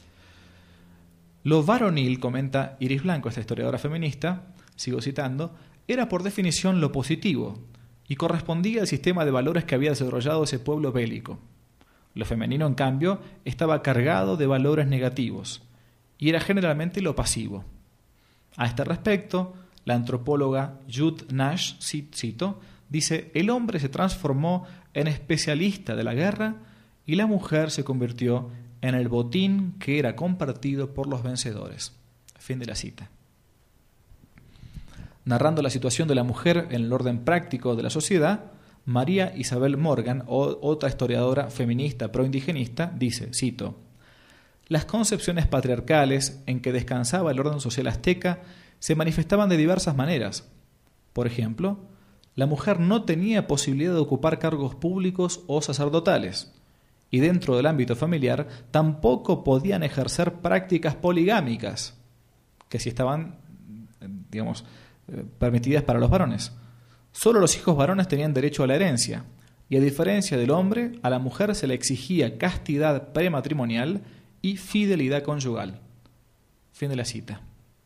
Lo varonil, comenta Iris Blanco, esta historiadora feminista, sigo citando, era por definición lo positivo y correspondía al sistema de valores que había desarrollado ese pueblo bélico. Lo femenino, en cambio, estaba cargado de valores negativos y era generalmente lo pasivo. A este respecto, la antropóloga Jude Nash, cito, dice, el hombre se transformó en especialista de la guerra y la mujer se convirtió en el botín que era compartido por los vencedores. Fin de la cita. Narrando la situación de la mujer en el orden práctico de la sociedad, María Isabel Morgan, o, otra historiadora feminista pro-indigenista, dice, cito, las concepciones patriarcales en que descansaba el orden social azteca se manifestaban de diversas maneras. Por ejemplo, la mujer no tenía posibilidad de ocupar cargos públicos o sacerdotales, y dentro del ámbito familiar tampoco podían ejercer prácticas poligámicas, que sí estaban, digamos, permitidas para los varones. Solo los hijos varones tenían derecho a la herencia, y a diferencia del hombre, a la mujer se le exigía castidad prematrimonial y fidelidad conyugal. Fin de la cita.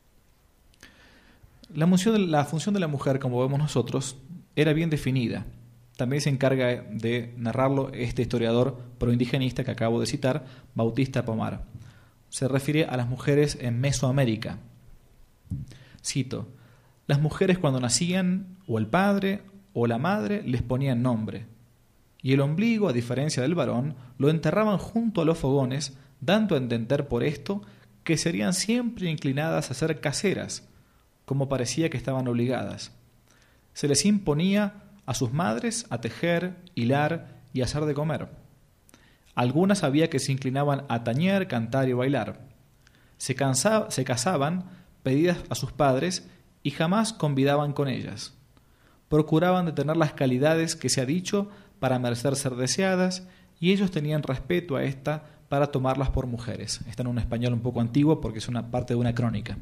La función de la, función de la mujer, como vemos nosotros, era bien definida. También se encarga de narrarlo este historiador proindigenista que acabo de citar, Bautista Pomar. Se refiere a las mujeres en Mesoamérica. Cito, las mujeres cuando nacían, o el padre o la madre les ponían nombre, y el ombligo, a diferencia del varón, lo enterraban junto a los fogones, dando a entender por esto que serían siempre inclinadas a ser caseras, como parecía que estaban obligadas. Se les imponía a sus madres a tejer, hilar y hacer de comer. Algunas había que se inclinaban a tañer, cantar y bailar. Se, cansa, se casaban pedidas a sus padres y jamás convidaban con ellas. Procuraban de tener las calidades que se ha dicho para merecer ser deseadas y ellos tenían respeto a esta para tomarlas por mujeres. Está en un español un poco antiguo porque es una parte de una crónica.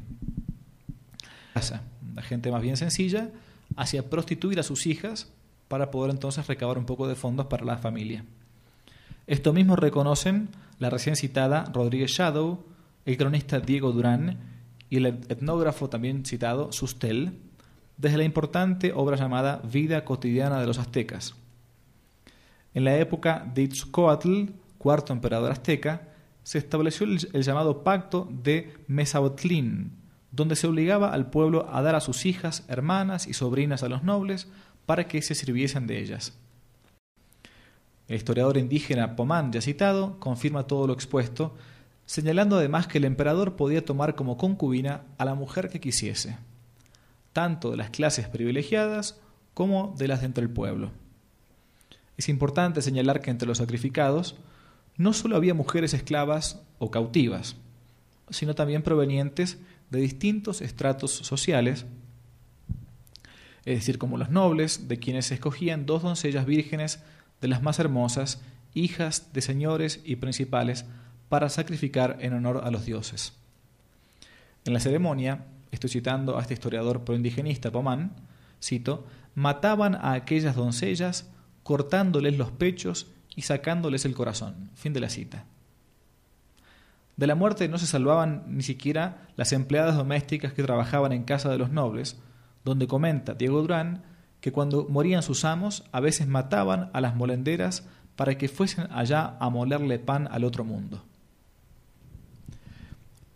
La gente más bien sencilla hacía prostituir a sus hijas para poder entonces recabar un poco de fondos para la familia. Esto mismo reconocen la recién citada Rodríguez Shadow, el cronista Diego Durán y el etnógrafo también citado Sustel, desde la importante obra llamada Vida cotidiana de los aztecas. En la época de Itzcoatl, cuarto emperador azteca, se estableció el, el llamado Pacto de Mezaotlín, donde se obligaba al pueblo a dar a sus hijas, hermanas y sobrinas a los nobles para que se sirviesen de ellas. El historiador indígena Pomán, ya citado, confirma todo lo expuesto, señalando además que el emperador podía tomar como concubina a la mujer que quisiese, tanto de las clases privilegiadas como de las de entre el pueblo. Es importante señalar que entre los sacrificados no solo había mujeres esclavas o cautivas, sino también provenientes de distintos estratos sociales, es decir, como los nobles, de quienes se escogían dos doncellas vírgenes de las más hermosas, hijas de señores y principales, para sacrificar en honor a los dioses. En la ceremonia, estoy citando a este historiador proindigenista Pomán, cito, mataban a aquellas doncellas cortándoles los pechos y sacándoles el corazón. Fin de la cita. De la muerte no se salvaban ni siquiera las empleadas domésticas que trabajaban en casa de los nobles, donde comenta Diego Durán que cuando morían sus amos a veces mataban a las molenderas para que fuesen allá a molerle pan al otro mundo.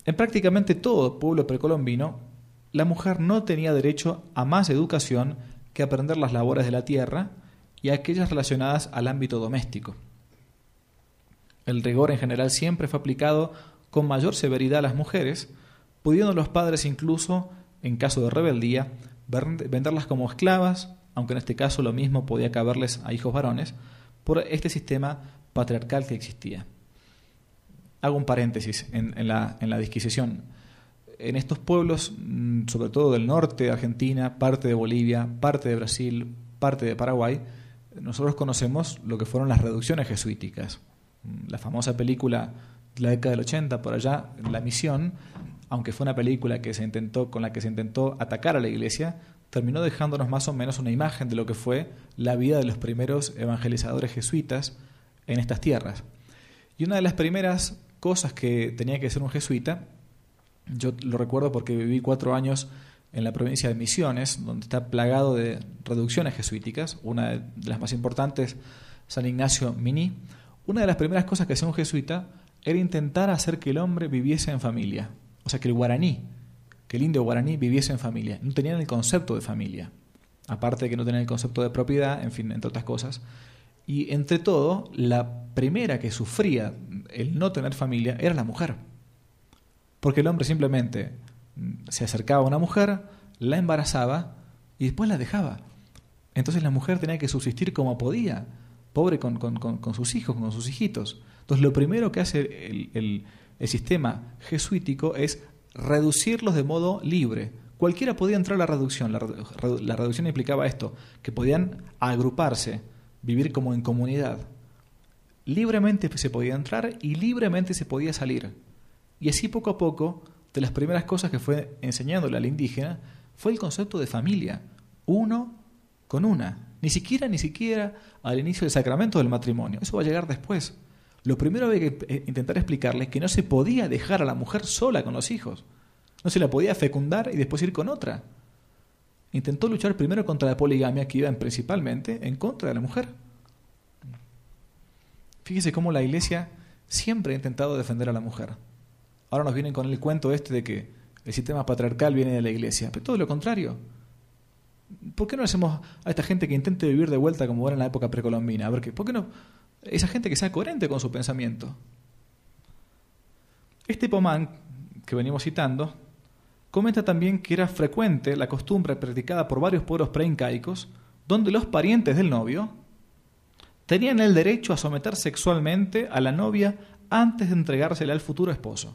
En prácticamente todo pueblo precolombino, la mujer no tenía derecho a más educación que aprender las labores de la tierra y aquellas relacionadas al ámbito doméstico. El rigor en general siempre fue aplicado con mayor severidad a las mujeres, pudiendo los padres incluso, en caso de rebeldía, venderlas como esclavas, aunque en este caso lo mismo podía caberles a hijos varones, por este sistema patriarcal que existía. Hago un paréntesis en, en, la, en la disquisición. En estos pueblos, sobre todo del norte de Argentina, parte de Bolivia, parte de Brasil, parte de Paraguay, nosotros conocemos lo que fueron las reducciones jesuíticas. La famosa película de la década del ochenta, por allá, La Misión, aunque fue una película que se intentó, con la que se intentó atacar a la iglesia, terminó dejándonos más o menos una imagen de lo que fue la vida de los primeros evangelizadores jesuitas en estas tierras. Y una de las primeras cosas que tenía que hacer un jesuita, yo lo recuerdo porque viví cuatro años en la provincia de Misiones, donde está plagado de reducciones jesuíticas, una de las más importantes, San Ignacio Miní. Una de las primeras cosas que hacía un jesuita era intentar hacer que el hombre viviese en familia, o sea, que el guaraní, que el indio guaraní viviese en familia. No tenían el concepto de familia, aparte de que no tenían el concepto de propiedad, en fin, entre otras cosas. Y entre todo, la primera que sufría el no tener familia era la mujer, porque el hombre simplemente se acercaba a una mujer, la embarazaba y después la dejaba. Entonces la mujer tenía que subsistir como podía, pobre con, con, con, con sus hijos, con sus hijitos. Entonces lo primero que hace el, el, el sistema jesuítico es reducirlos de modo libre. Cualquiera podía entrar a la reducción. La, la reducción implicaba esto, que podían agruparse, vivir como en comunidad. Libremente se podía entrar y libremente se podía salir. Y así poco a poco, de las primeras cosas que fue enseñándole al indígena, fue el concepto de familia, uno con una. Ni siquiera, ni siquiera al inicio del sacramento del matrimonio. Eso va a llegar después. Lo primero que hay que intentar explicarles es que no se podía dejar a la mujer sola con los hijos. No se la podía fecundar y después ir con otra. Intentó luchar primero contra la poligamia, que iban principalmente en contra de la mujer. Fíjese cómo la iglesia siempre ha intentado defender a la mujer. Ahora nos vienen con el cuento este de que el sistema patriarcal viene de la iglesia, pero todo lo contrario. ¿Por qué no hacemos a esta gente que intente vivir de vuelta como era en la época precolombina? A ver, ¿por qué no? Esa gente que sea coherente con su pensamiento. Este Pomán, que venimos citando, comenta también que era frecuente la costumbre practicada por varios pueblos preincaicos, donde los parientes del novio tenían el derecho a someter sexualmente a la novia antes de entregársela al futuro esposo.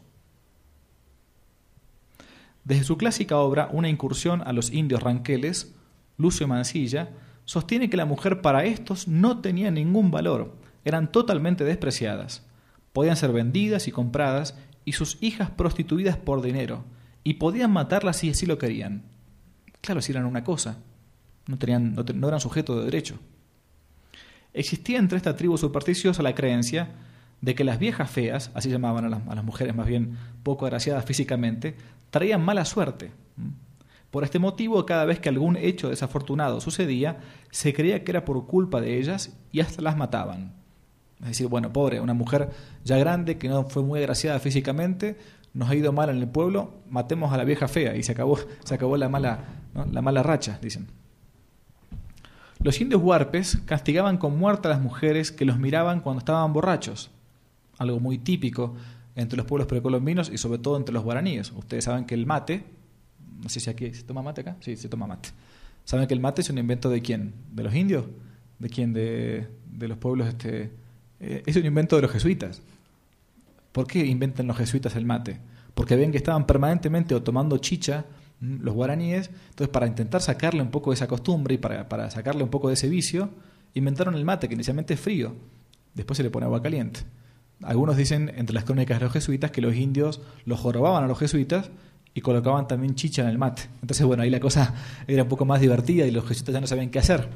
Desde su clásica obra Una incursión a los indios ranqueles, Lucio Mansilla sostiene que la mujer para estos no tenía ningún valor, eran totalmente despreciadas, podían ser vendidas y compradas y sus hijas prostituidas por dinero, y podían matarlas si así lo querían. Claro, si eran una cosa, no, tenían, no, no eran sujetos de derecho. Existía entre esta tribu supersticiosa la creencia de que las viejas feas, así llamaban a las, a las mujeres más bien poco agraciadas físicamente, traían mala suerte. Por este motivo, cada vez que algún hecho desafortunado sucedía, se creía que era por culpa de ellas y hasta las mataban. Es decir, bueno, pobre, una mujer ya grande que no fue muy agraciada físicamente, nos ha ido mal en el pueblo, matemos a la vieja fea y se acabó, se acabó la mala, ¿no? la mala racha, dicen. Los indios huarpes castigaban con muerte a las mujeres que los miraban cuando estaban borrachos, algo muy típico entre los pueblos precolombinos y sobre todo entre los guaraníes. Ustedes saben que el mate, no sé si aquí se toma mate acá, sí, se toma mate. ¿Saben que el mate es un invento de quién? ¿De los indios? ¿De quién? De, de los pueblos, este, eh, es un invento de los jesuitas. ¿Por qué inventan los jesuitas el mate? Porque ven que estaban permanentemente o tomando chicha los guaraníes, entonces para intentar sacarle un poco de esa costumbre y para, para sacarle un poco de ese vicio, inventaron el mate, que inicialmente es frío, después se le pone agua caliente. Algunos dicen, entre las crónicas de los jesuitas, que los indios los jorobaban a los jesuitas y colocaban también chicha en el mate. Entonces, bueno, ahí la cosa era un poco más divertida y los jesuitas ya no sabían qué hacer.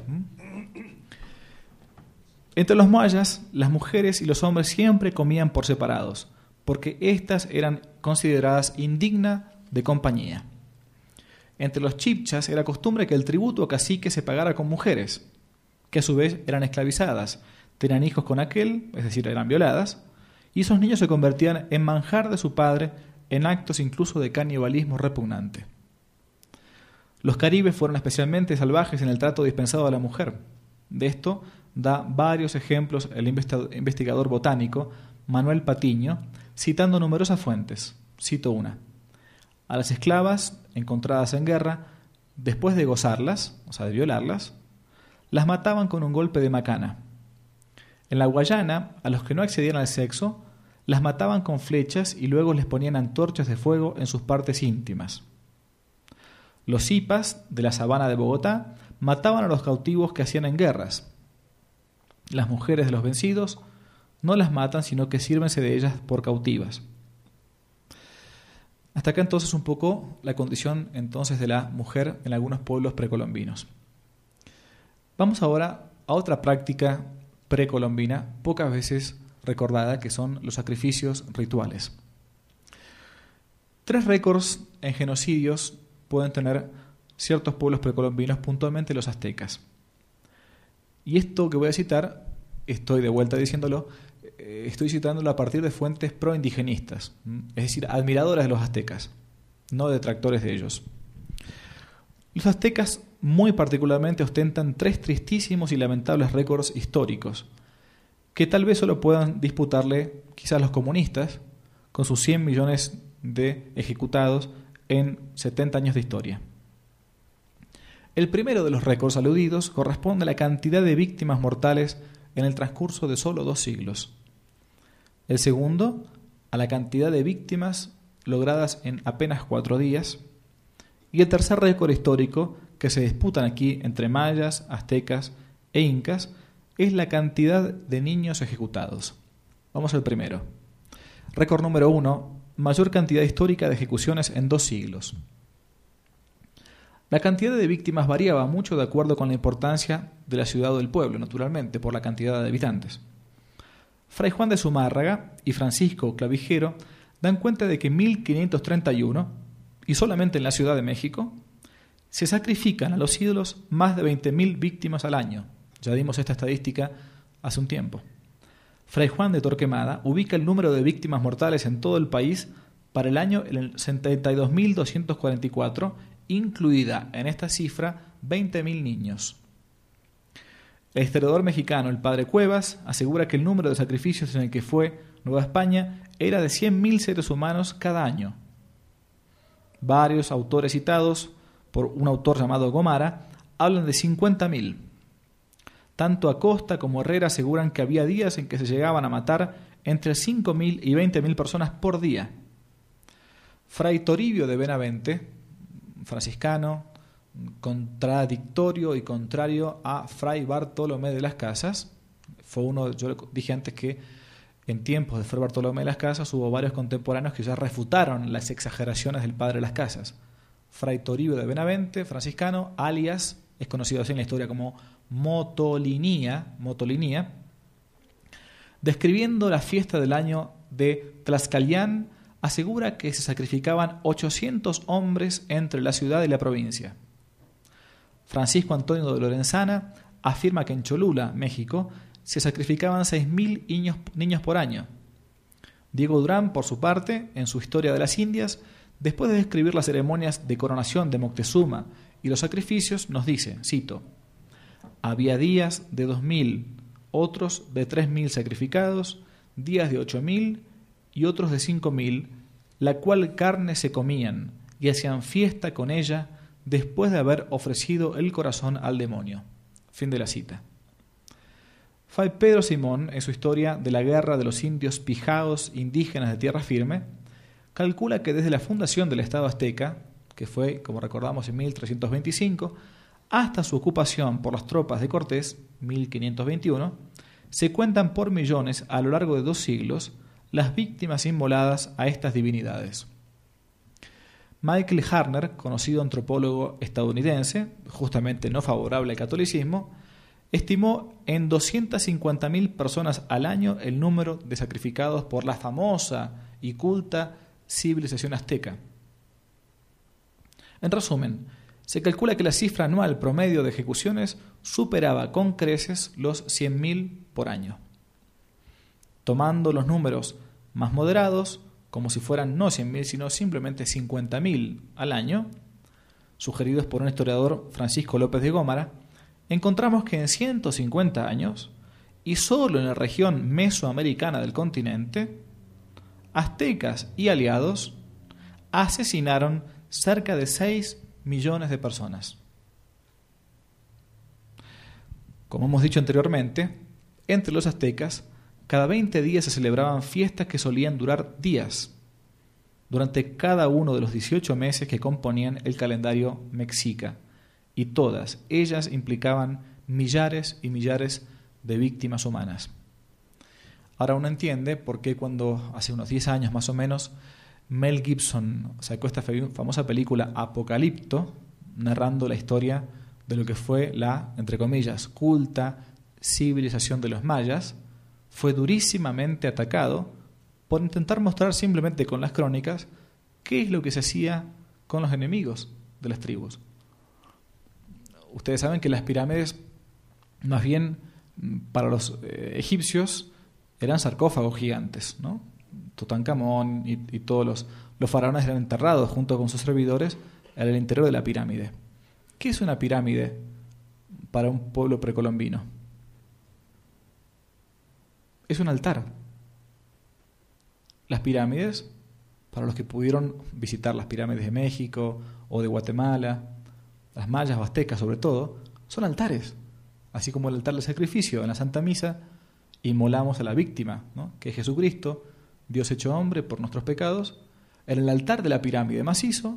Entre los mayas, las mujeres y los hombres siempre comían por separados, porque éstas eran consideradas indignas de compañía. Entre los chibchas era costumbre que el tributo a cacique se pagara con mujeres, que a su vez eran esclavizadas, tenían hijos con aquel, es decir, eran violadas, y esos niños se convertían en manjar de su padre en actos incluso de canibalismo repugnante. Los caribes fueron especialmente salvajes en el trato dispensado a la mujer. De esto da varios ejemplos el investigador botánico Manuel Patiño, citando numerosas fuentes. Cito una. A las esclavas encontradas en guerra, después de gozarlas, o sea, de violarlas, las mataban con un golpe de macana. En la Guayana, a los que no accedían al sexo, las mataban con flechas y luego les ponían antorchas de fuego en sus partes íntimas. Los Zipas, de la sabana de Bogotá, mataban a los cautivos que hacían en guerras. Las mujeres de los vencidos no las matan, sino que sírvense de ellas por cautivas. Hasta acá entonces un poco la condición entonces de la mujer en algunos pueblos precolombinos. Vamos ahora a otra práctica precolombina, pocas veces recordada, que son los sacrificios rituales. Tres récords en genocidios pueden tener ciertos pueblos precolombinos, puntualmente los aztecas. Y esto que voy a citar, estoy de vuelta diciéndolo, eh, estoy citándolo a partir de fuentes proindigenistas, es decir, admiradoras de los aztecas, no detractores de ellos. Los aztecas muy particularmente ostentan tres tristísimos y lamentables récords históricos, que tal vez solo puedan disputarle quizás los comunistas, con sus cien millones de ejecutados en setenta años de historia. El primero de los récords aludidos corresponde a la cantidad de víctimas mortales en el transcurso de solo dos siglos. El segundo, a la cantidad de víctimas logradas en apenas cuatro días. Y el tercer récord histórico, que se disputan aquí entre mayas, aztecas e incas, es la cantidad de niños ejecutados. Vamos al primero. Récord número uno, mayor cantidad histórica de ejecuciones en dos siglos. La cantidad de víctimas variaba mucho de acuerdo con la importancia de la ciudad o del pueblo, naturalmente, por la cantidad de habitantes. Fray Juan de Zumárraga y Francisco Clavijero dan cuenta de que en mil quinientos treinta y uno, y solamente en la Ciudad de México, se sacrifican a los ídolos más de veinte mil víctimas al año. Ya dimos esta estadística hace un tiempo. Fray Juan de Torquemada ubica el número de víctimas mortales en todo el país para el año en el setenta y dos mil doscientos cuarenta y cuatro, incluida en esta cifra veinte mil niños. El historiador mexicano, el padre Cuevas, asegura que el número de sacrificios en el que fue Nueva España era de cien mil seres humanos cada año. Varios autores citados por un autor llamado Gomara hablan de cincuenta mil. Tanto Acosta como Herrera aseguran que había días en que se llegaban a matar entre cinco mil y veinte mil personas por día. Fray Toribio de Benavente, franciscano, contradictorio y contrario a Fray Bartolomé de las Casas, fue uno, yo dije antes que en tiempos de Fray Bartolomé de las Casas hubo varios contemporáneos que ya refutaron las exageraciones del padre de las Casas. Fray Toribio de Benavente, franciscano, alias, es conocido así en la historia como Motolinía, Motolinía, describiendo la fiesta del año de Tlaxcalián, asegura que se sacrificaban ochocientos hombres entre la ciudad y la provincia. Francisco Antonio de Lorenzana afirma que en Cholula, México, se sacrificaban seis mil niños, niños por año. Diego Durán, por su parte, en su Historia de las Indias, después de describir las ceremonias de coronación de Moctezuma y los sacrificios, nos dice, cito, había días de dos mil, otros de tres mil sacrificados, días de ocho mil y otros de cinco mil, la cual carne se comían y hacían fiesta con ella después de haber ofrecido el corazón al demonio. Fin de la cita. Fray Pedro Simón, en su Historia de la Guerra de los Indios Pijaos Indígenas de Tierra Firme, calcula que desde la fundación del Estado azteca, que fue, como recordamos, en mil trescientos veinticinco, hasta su ocupación por las tropas de Cortés, mil quinientos veintiuno, se cuentan por millones a lo largo de dos siglos las víctimas inmoladas a estas divinidades. Michael Harner, conocido antropólogo estadounidense, justamente no favorable al catolicismo, estimó en doscientas cincuenta mil personas al año el número de sacrificados por la famosa y culta civilización azteca. En resumen, se calcula que la cifra anual promedio de ejecuciones superaba con creces los cien mil por año. Tomando los números más moderados, como si fueran no cien mil, sino simplemente cincuenta mil al año, sugeridos por un historiador, Francisco López de Gómara, encontramos que en ciento cincuenta años, y solo en la región mesoamericana del continente, aztecas y aliados asesinaron cerca de seis millones de personas. Como hemos dicho anteriormente, entre los aztecas, cada veinte días se celebraban fiestas que solían durar días, durante cada uno de los dieciocho meses que componían el calendario mexica, y todas ellas implicaban millares y millares de víctimas humanas. Ahora uno entiende por qué cuando hace unos diez años más o menos Mel Gibson sacó esta famosa película Apocalipto, narrando la historia de lo que fue la, entre comillas, culta civilización de los mayas, fue durísimamente atacado por intentar mostrar simplemente con las crónicas qué es lo que se hacía con los enemigos de las tribus. Ustedes saben que las pirámides, más bien para los eh, egipcios, eran sarcófagos gigantes, ¿no? Tutankamón y, y todos los, los faraones eran enterrados junto con sus servidores en el interior de la pirámide. ¿Qué es una pirámide para un pueblo precolombino? Es un altar. Las pirámides, para los que pudieron visitar las pirámides de México o de Guatemala, las mayas o aztecas sobre todo, son altares. Así como el altar del sacrificio en la Santa Misa, inmolamos a la víctima, ¿no?, que es Jesucristo, Dios hecho hombre por nuestros pecados. En el altar de la pirámide macizo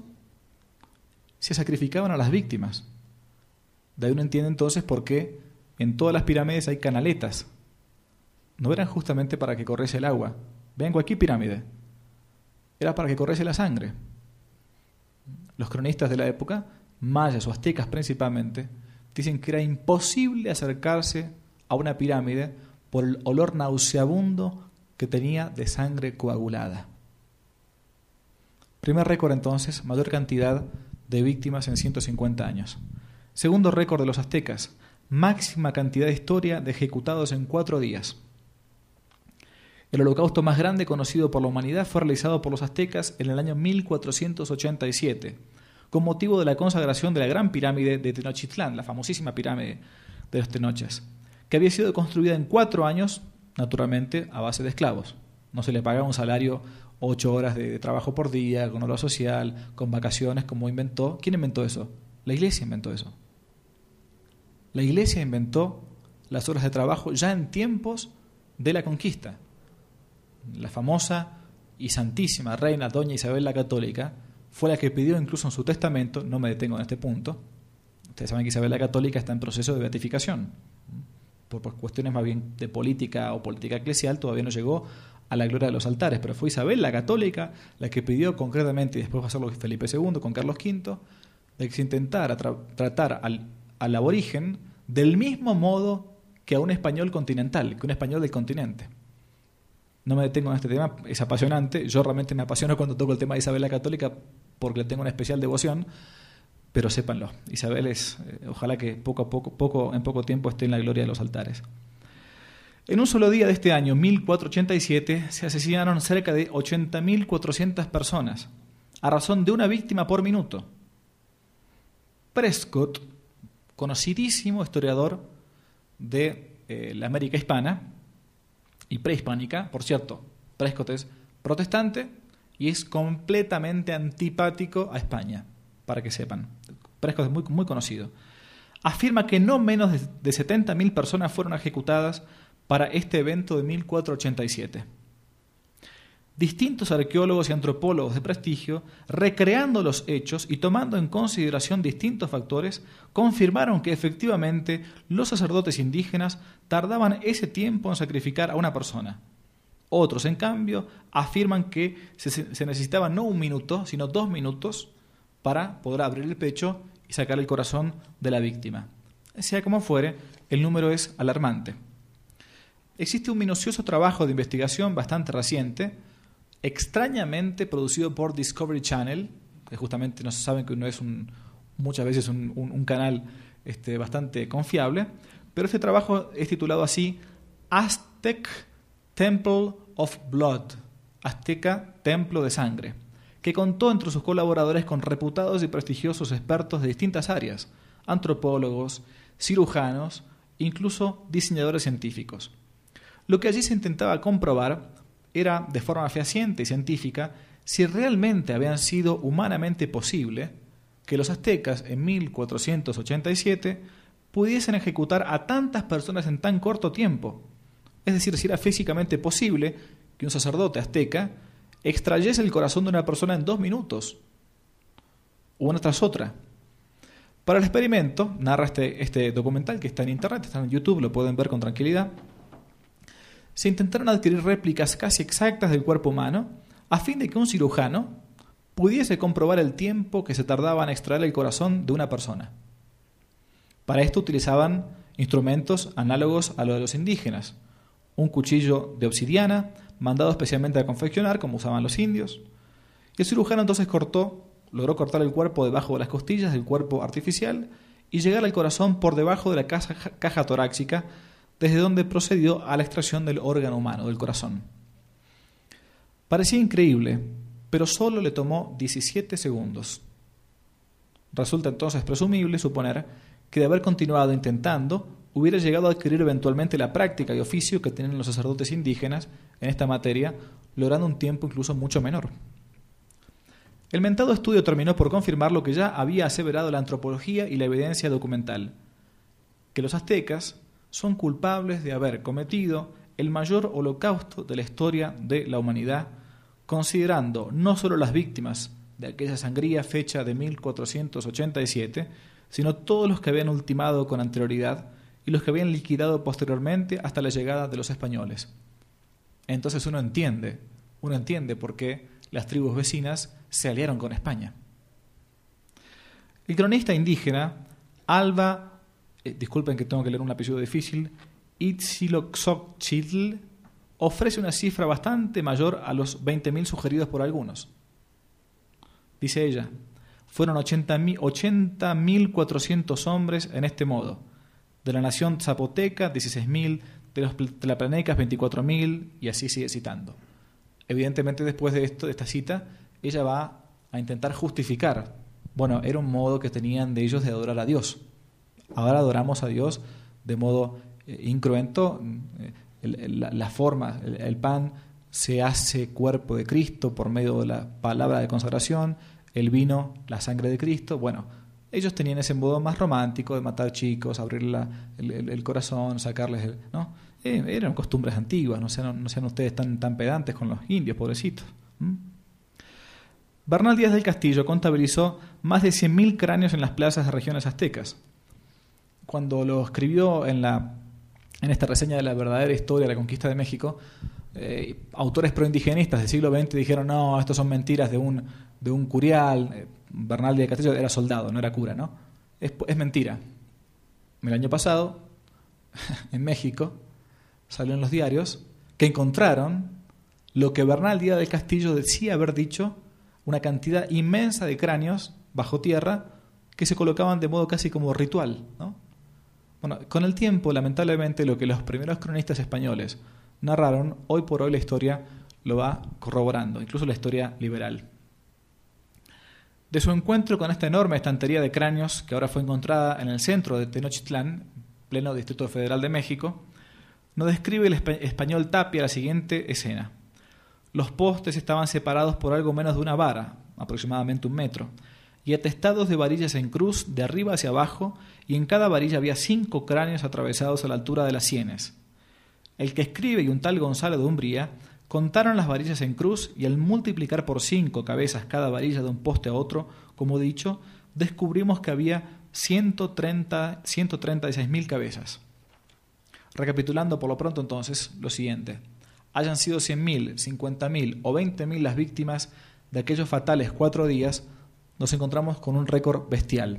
se sacrificaban a las víctimas. De ahí uno entiende entonces por qué en todas las pirámides hay canaletas. No eran justamente para que corriese el agua. Vean cualquier pirámide. Era para que corriese la sangre. Los cronistas de la época, mayas o aztecas principalmente, dicen que era imposible acercarse a una pirámide por el olor nauseabundo que tenía de sangre coagulada. Primer récord entonces, mayor cantidad de víctimas en ciento cincuenta años. Segundo récord de los aztecas, máxima cantidad de historia de ejecutados en cuatro días. El holocausto más grande conocido por la humanidad fue realizado por los aztecas en el año mil cuatrocientos ochenta y siete, con motivo de la consagración de la Gran Pirámide de Tenochtitlán, la famosísima pirámide de los Tenoches, que había sido construida en cuatro años, naturalmente, a base de esclavos. No se le pagaba un salario, ocho horas de trabajo por día, con hora social, con vacaciones, como inventó. ¿Quién inventó eso? La Iglesia inventó eso. La Iglesia inventó las horas de trabajo ya en tiempos de la conquista. La famosa y santísima reina doña Isabel la Católica fue la que pidió incluso en su testamento, no me detengo en este punto, ustedes saben que Isabel la Católica está en proceso de beatificación, por, por cuestiones más bien de política o política eclesial, todavía no llegó a la gloria de los altares, pero fue Isabel la Católica la que pidió concretamente, y después va a hacerlo Felipe segundo con Carlos quinto, de que se intentara tra tratar al, al aborigen del mismo modo que a un español continental, que un español del continente. No me detengo en este tema, es apasionante. Yo realmente me apasiono cuando toco el tema de Isabel la Católica porque le tengo una especial devoción, pero sépanlo, Isabel es, eh, ojalá que poco a poco, poco, en poco tiempo esté en la gloria de los altares. En un solo día de este año, mil cuatrocientos ochenta y siete, se asesinaron cerca de ochenta mil cuatrocientas personas, a razón de una víctima por minuto. Prescott, conocidísimo historiador de eh, la América hispana, y prehispánica, por cierto, Prescott es protestante y es completamente antipático a España, para que sepan. Prescott es muy, muy conocido. Afirma que no menos de, de setenta mil personas fueron ejecutadas para este evento de mil cuatrocientos ochenta y siete. Distintos arqueólogos y antropólogos de prestigio, recreando los hechos y tomando en consideración distintos factores, confirmaron que efectivamente los sacerdotes indígenas tardaban ese tiempo en sacrificar a una persona. Otros, en cambio, afirman que se, se necesitaba no un minuto, sino dos minutos para poder abrir el pecho y sacar el corazón de la víctima. Sea como fuere, el número es alarmante. Existe un minucioso trabajo de investigación bastante reciente, extrañamente producido por Discovery Channel, que justamente no saben que no es un, muchas veces un, un, un canal este, bastante confiable, pero este trabajo es titulado así, Aztec Temple of Blood, azteca Templo de Sangre, que contó entre sus colaboradores con reputados y prestigiosos expertos de distintas áreas, antropólogos, cirujanos, incluso diseñadores científicos. Lo que allí se intentaba comprobar era, de forma fehaciente y científica, si realmente habían sido humanamente posible que los aztecas en mil cuatrocientos ochenta y siete pudiesen ejecutar a tantas personas en tan corto tiempo. Es decir, si era físicamente posible que un sacerdote azteca extrayese el corazón de una persona en dos minutos, una tras otra. Para el experimento, narra este, este documental que está en internet, está en YouTube, lo pueden ver con tranquilidad, se intentaron adquirir réplicas casi exactas del cuerpo humano a fin de que un cirujano pudiese comprobar el tiempo que se tardaba en extraer el corazón de una persona. Para esto utilizaban instrumentos análogos a los de los indígenas, un cuchillo de obsidiana, mandado especialmente a confeccionar, como usaban los indios. Y el cirujano entonces cortó, logró cortar el cuerpo debajo de las costillas del cuerpo artificial y llegar al corazón por debajo de la caja, caja torácica, desde donde procedió a la extracción del órgano humano, del corazón. Parecía increíble, pero solo le tomó diecisiete segundos. Resulta entonces presumible suponer que de haber continuado intentando, hubiera llegado a adquirir eventualmente la práctica y oficio que tenían los sacerdotes indígenas en esta materia, logrando un tiempo incluso mucho menor. El mentado estudio terminó por confirmar lo que ya había aseverado la antropología y la evidencia documental, que los aztecas son culpables de haber cometido el mayor holocausto de la historia de la humanidad, considerando no solo las víctimas de aquella sangría fecha de mil cuatrocientos ochenta y siete, sino todos los que habían ultimado con anterioridad y los que habían liquidado posteriormente hasta la llegada de los españoles. Entonces uno entiende, uno entiende por qué las tribus vecinas se aliaron con España. El cronista indígena Alba, eh, disculpen que tengo que leer un apellido difícil, Itzcoatl, ofrece una cifra bastante mayor a los veinte mil sugeridos por algunos. Dice ella, fueron ochenta mil cuatrocientos hombres en este modo. De la nación zapoteca, dieciséis mil, de los tlapanecas, veinticuatro mil, y así sigue citando. Evidentemente, después de esto, de esta cita, ella va a intentar justificar. Bueno, era un modo que tenían de ellos de adorar a Dios. Ahora adoramos a Dios de modo eh, incruento. El, el, la, la forma, el, el pan se hace cuerpo de Cristo por medio de la palabra de consagración, el vino, la sangre de Cristo. Bueno, ellos tenían ese modo más romántico de matar chicos, abrir la, el, el, el corazón, sacarles el... ¿no? Eh, eran costumbres antiguas, no sean, no sean ustedes tan, tan pedantes con los indios, pobrecitos. ¿Mm? Bernal Díaz del Castillo contabilizó más de cien mil cráneos en las plazas de regiones aztecas. Cuando lo escribió en, la, en esta reseña de la verdadera historia de la conquista de México, eh, autores proindigenistas del siglo veinte dijeron, no, estos son mentiras de un, de un curial. Bernal Díaz del Castillo era soldado, no era cura, ¿no? Es, es mentira. El año pasado, en México, salió en los diarios que encontraron lo que Bernal Díaz del Castillo decía haber dicho, una cantidad inmensa de cráneos bajo tierra que se colocaban de modo casi como ritual, ¿no? Bueno, con el tiempo, lamentablemente, lo que los primeros cronistas españoles narraron, hoy por hoy la historia lo va corroborando, incluso la historia liberal. De su encuentro con esta enorme estantería de cráneos que ahora fue encontrada en el centro de Tenochtitlán, pleno Distrito Federal de México, nos describe el español Tapia la siguiente escena. Los postes estaban separados por algo menos de una vara, aproximadamente un metro, y atestados de varillas en cruz de arriba hacia abajo, y en cada varilla había cinco cráneos atravesados a la altura de las sienes. El que escribe y un tal Gonzalo de Umbría contaron las varillas en cruz y al multiplicar por cinco cabezas cada varilla de un poste a otro, como dicho, descubrimos que había ciento treinta, ciento treinta y seis mil cabezas. Recapitulando por lo pronto entonces lo siguiente. Hayan sido cien mil, cincuenta mil o veinte mil las víctimas de aquellos fatales cuatro días, nos encontramos con un récord bestial.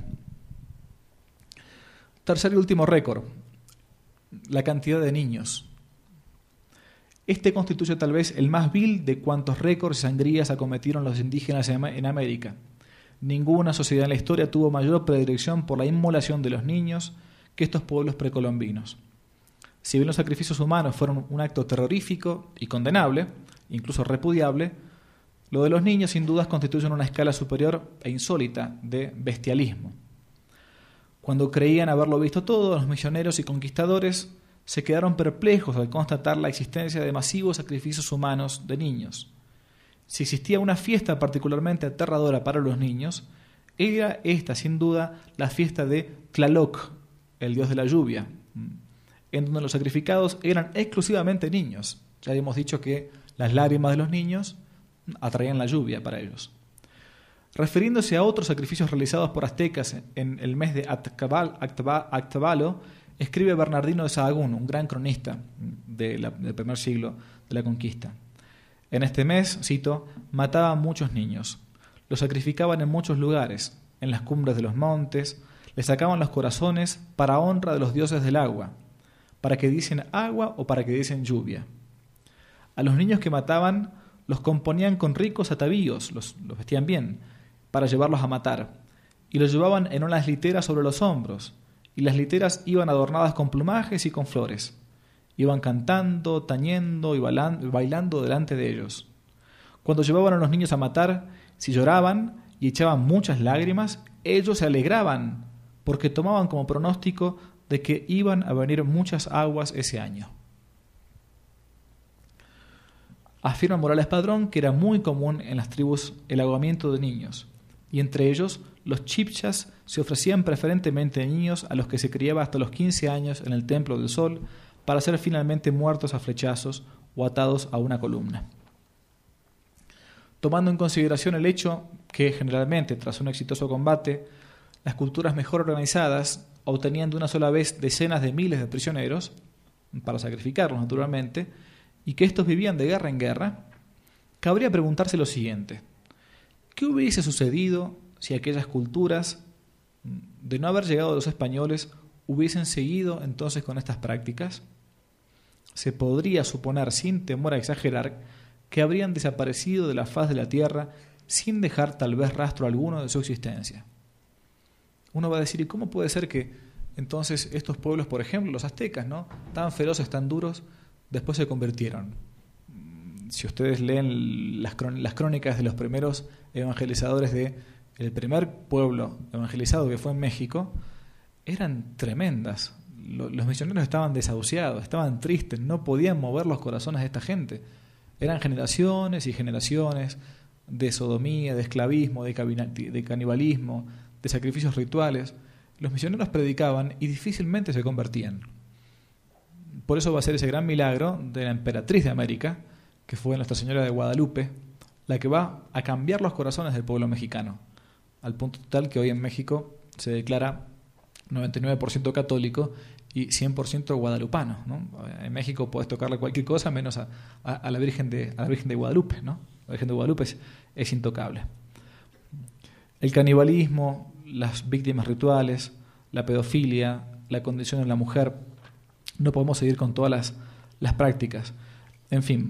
Tercer y último récord, la cantidad de niños. Este constituye tal vez el más vil de cuantos récords y sangrías acometieron los indígenas en América. Ninguna sociedad en la historia tuvo mayor predilección por la inmolación de los niños que estos pueblos precolombinos. Si bien los sacrificios humanos fueron un acto terrorífico y condenable, incluso repudiable, lo de los niños sin dudas constituye una escala superior e insólita de bestialismo. Cuando creían haberlo visto todo, los misioneros y conquistadores se quedaron perplejos al constatar la existencia de masivos sacrificios humanos de niños. Si existía una fiesta particularmente aterradora para los niños, era esta sin duda la fiesta de Tlaloc, el dios de la lluvia, en donde los sacrificados eran exclusivamente niños. Ya hemos dicho que las lágrimas de los niños atraían la lluvia para ellos. Refiriéndose a otros sacrificios realizados por aztecas en el mes de Actabalo, escribe Bernardino de Sahagún, un gran cronista de la, del primer siglo de la conquista. En este mes, cito, mataban muchos niños, los sacrificaban en muchos lugares, en las cumbres de los montes, les sacaban los corazones para honra de los dioses del agua, para que diesen agua o para que diesen lluvia. A los niños que mataban los componían con ricos atavíos, los, los vestían bien, para llevarlos a matar, y los llevaban en unas literas sobre los hombros, y las literas iban adornadas con plumajes y con flores. Iban cantando, tañendo y bailando delante de ellos. Cuando llevaban a los niños a matar, si lloraban y echaban muchas lágrimas, ellos se alegraban, porque tomaban como pronóstico de que iban a venir muchas aguas ese año. Afirma Morales Padrón que era muy común en las tribus el ahogamiento de niños, y entre ellos los chibchas se ofrecían preferentemente niños a los que se criaba hasta los quince años en el Templo del Sol para ser finalmente muertos a flechazos o atados a una columna. Tomando en consideración el hecho que generalmente tras un exitoso combate las culturas mejor organizadas obtenían de una sola vez decenas de miles de prisioneros para sacrificarlos naturalmente, y que estos vivían de guerra en guerra, cabría preguntarse lo siguiente: ¿qué hubiese sucedido si aquellas culturas, de no haber llegado los españoles, hubiesen seguido entonces con estas prácticas? Se podría suponer, sin temor a exagerar, que habrían desaparecido de la faz de la tierra sin dejar tal vez rastro alguno de su existencia. Uno va a decir, ¿y cómo puede ser que entonces estos pueblos, por ejemplo, los aztecas, ¿no?, tan feroces, tan duros, después se convirtieron? Si ustedes leen las, las crónicas de los primeros evangelizadores de el primer pueblo evangelizado, que fue en México, eran tremendas. Los misioneros estaban desahuciados, estaban tristes, no podían mover los corazones de esta gente. Eran generaciones y generaciones de sodomía, de esclavismo, de canibalismo, de sacrificios rituales. Los misioneros predicaban y difícilmente se convertían. Por eso va a ser ese gran milagro de la emperatriz de América, que fue Nuestra Señora de Guadalupe, la que va a cambiar los corazones del pueblo mexicano, al punto tal que hoy en México se declara noventa y nueve por ciento católico y cien por ciento guadalupano, ¿no? En México podés tocarle cualquier cosa menos a, a, a, la, Virgen de, a la Virgen de Guadalupe, ¿no? La Virgen de Guadalupe es, es intocable. El canibalismo, las víctimas rituales, la pedofilia, la condición de la mujer, no podemos seguir con todas las, las prácticas. En fin,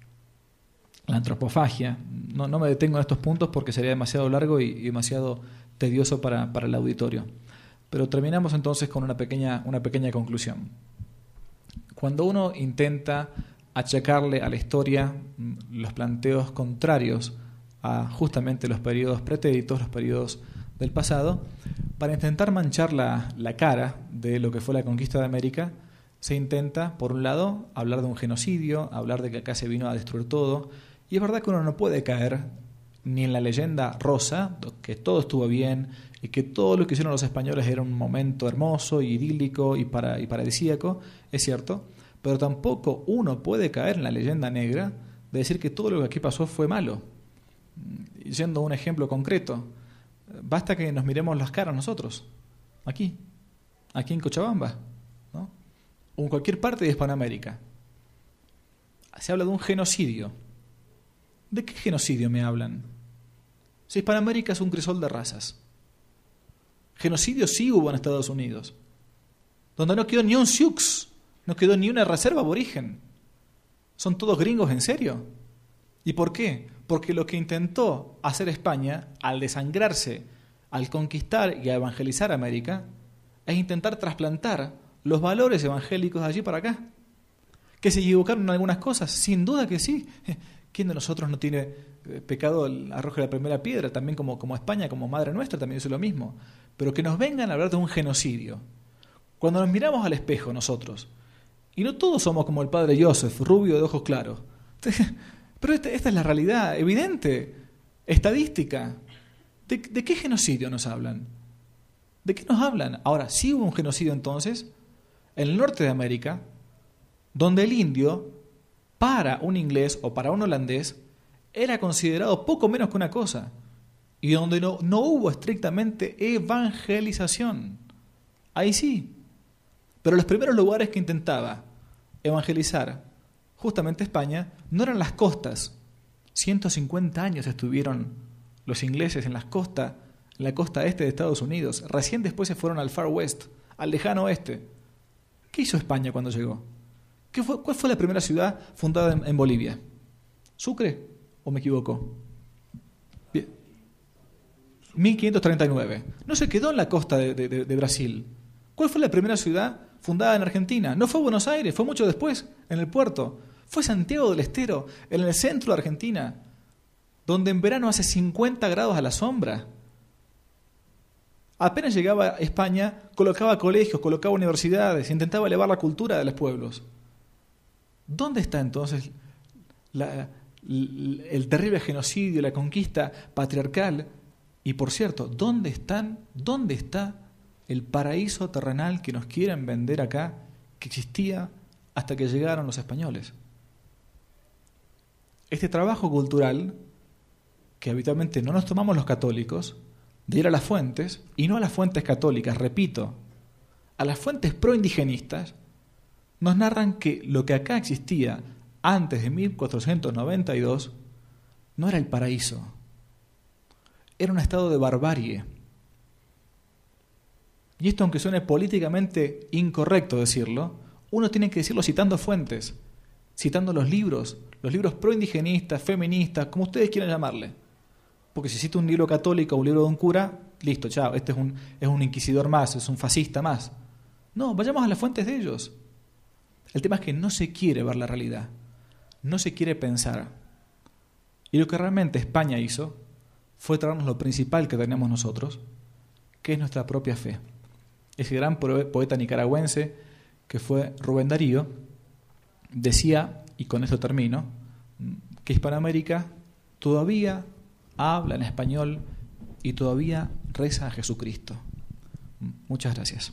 la antropofagia. No, no me detengo en estos puntos porque sería demasiado largo y, y demasiado tedioso para, para el auditorio. Pero terminamos entonces con una pequeña, una pequeña conclusión. Cuando uno intenta achacarle a la historia los planteos contrarios a justamente los periodos pretéritos, los periodos del pasado, para intentar manchar la, la cara de lo que fue la conquista de América, se intenta, por un lado, hablar de un genocidio, hablar de que acá se vino a destruir todo, y es verdad que uno no puede caer ni en la leyenda rosa, que todo estuvo bien y que todo lo que hicieron los españoles era un momento hermoso, idílico y, para, y paradisíaco, es cierto, pero tampoco uno puede caer en la leyenda negra de decir que todo lo que aquí pasó fue malo. Yendo a un ejemplo concreto, basta que nos miremos las caras nosotros, aquí, aquí en Cochabamba, ¿no?, o en cualquier parte de Hispanoamérica. Se habla de un genocidio. ¿De qué genocidio me hablan? Si Hispanoamérica es un crisol de razas. Genocidio sí hubo en Estados Unidos, donde no quedó ni un Sioux, no quedó ni una reserva aborigen. ¿Son todos gringos en serio? ¿Y por qué? Porque lo que intentó hacer España al desangrarse, al conquistar y a evangelizar América, es intentar trasplantar los valores evangélicos de allí para acá. ¿Que se equivocaron en algunas cosas? Sin duda que sí. ¿Quién de nosotros no tiene eh, pecado el arroje la primera piedra? También como, como España, como Madre Nuestra, también dice lo mismo. Pero que nos vengan a hablar de un genocidio. Cuando nos miramos al espejo nosotros, y no todos somos como el padre Joseph, rubio de ojos claros, pero esta, esta es la realidad, evidente, estadística. ¿De, ¿De qué genocidio nos hablan? ¿De qué nos hablan? Ahora, sí hubo un genocidio entonces en el norte de América, donde el indio, para un inglés o para un holandés, era considerado poco menos que una cosa, y donde no, no hubo estrictamente evangelización. Ahí sí. Pero los primeros lugares que intentaba evangelizar justamente España no eran las costas. ciento cincuenta años estuvieron los ingleses en las costas, en la costa este de Estados Unidos. Recién después se fueron al Far West, al lejano oeste. ¿Qué hizo España cuando llegó? ¿Qué fue, ¿Cuál fue la primera ciudad fundada en, en Bolivia? ¿Sucre? ¿O me equivoco? Bien. mil quinientos treinta y nueve. No se quedó en la costa de, de, de Brasil. ¿Cuál fue la primera ciudad fundada en Argentina? No fue Buenos Aires, fue mucho después, en el puerto. Fue Santiago del Estero, en el centro de Argentina, donde en verano hace cincuenta grados a la sombra. Apenas llegaba a España, colocaba colegios, colocaba universidades, intentaba elevar la cultura de los pueblos. ¿Dónde está entonces la, el, el terrible genocidio, la conquista patriarcal? Y por cierto, ¿dónde están, dónde está el paraíso terrenal que nos quieren vender acá, que existía hasta que llegaron los españoles? Este trabajo cultural, que habitualmente no nos tomamos los católicos, de ir a las fuentes, y no a las fuentes católicas, repito, a las fuentes proindigenistas, nos narran que lo que acá existía antes de mil cuatrocientos noventa y dos no era el paraíso, era un estado de barbarie. Y esto, aunque suene políticamente incorrecto decirlo, uno tiene que decirlo citando fuentes, citando los libros, los libros proindigenistas, feministas, como ustedes quieran llamarle. Porque si cito un libro católico o un libro de un cura, listo, chao, este es un, es un inquisidor más, es un fascista más. No, vayamos a las fuentes de ellos. El tema es que no se quiere ver la realidad, no se quiere pensar. Y lo que realmente España hizo fue traernos lo principal que tenemos nosotros, que es nuestra propia fe. Ese gran poeta nicaragüense que fue Rubén Darío decía, y con esto termino, que Hispanoamérica todavía habla en español y todavía reza a Jesucristo. Muchas gracias.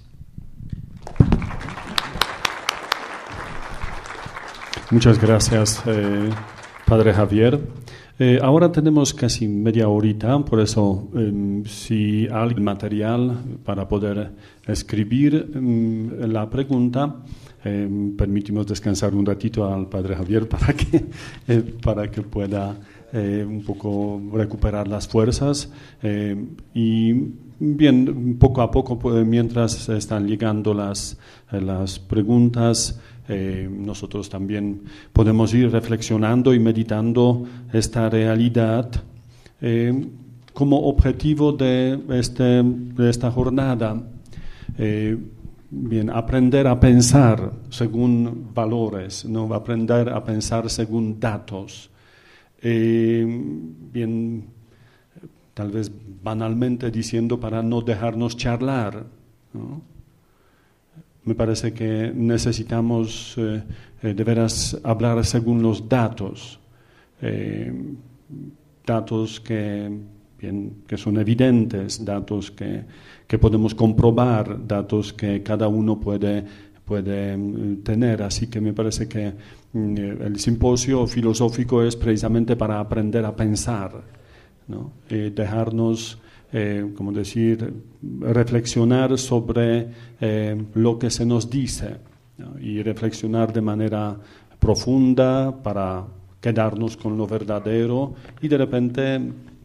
Muchas gracias, eh, Padre Javier. Eh, ahora tenemos casi media horita, por eso eh, si hay material para poder escribir eh, la pregunta, eh, permitimos descansar un ratito al Padre Javier para que, eh, para que pueda eh, un poco recuperar las fuerzas. Eh, y bien, poco a poco, pues, mientras están llegando las, eh, las preguntas, Eh, nosotros también podemos ir reflexionando y meditando esta realidad eh, como objetivo de, este, de esta jornada. Eh, bien, aprender a pensar según valores, no aprender a pensar según datos. Eh, bien, tal vez banalmente diciendo para no dejarnos charlar, ¿no? Me parece que necesitamos eh, eh, de veras hablar según los datos, eh, datos que, bien, que son evidentes, datos que, que podemos comprobar, datos que cada uno puede, puede um, tener. Así que me parece que um, el simposio filosófico es precisamente para aprender a pensar, ¿no? Eh, dejarnos... Eh, como decir, reflexionar sobre eh, lo que se nos dice, ¿no? Y reflexionar de manera profunda para quedarnos con lo verdadero y de repente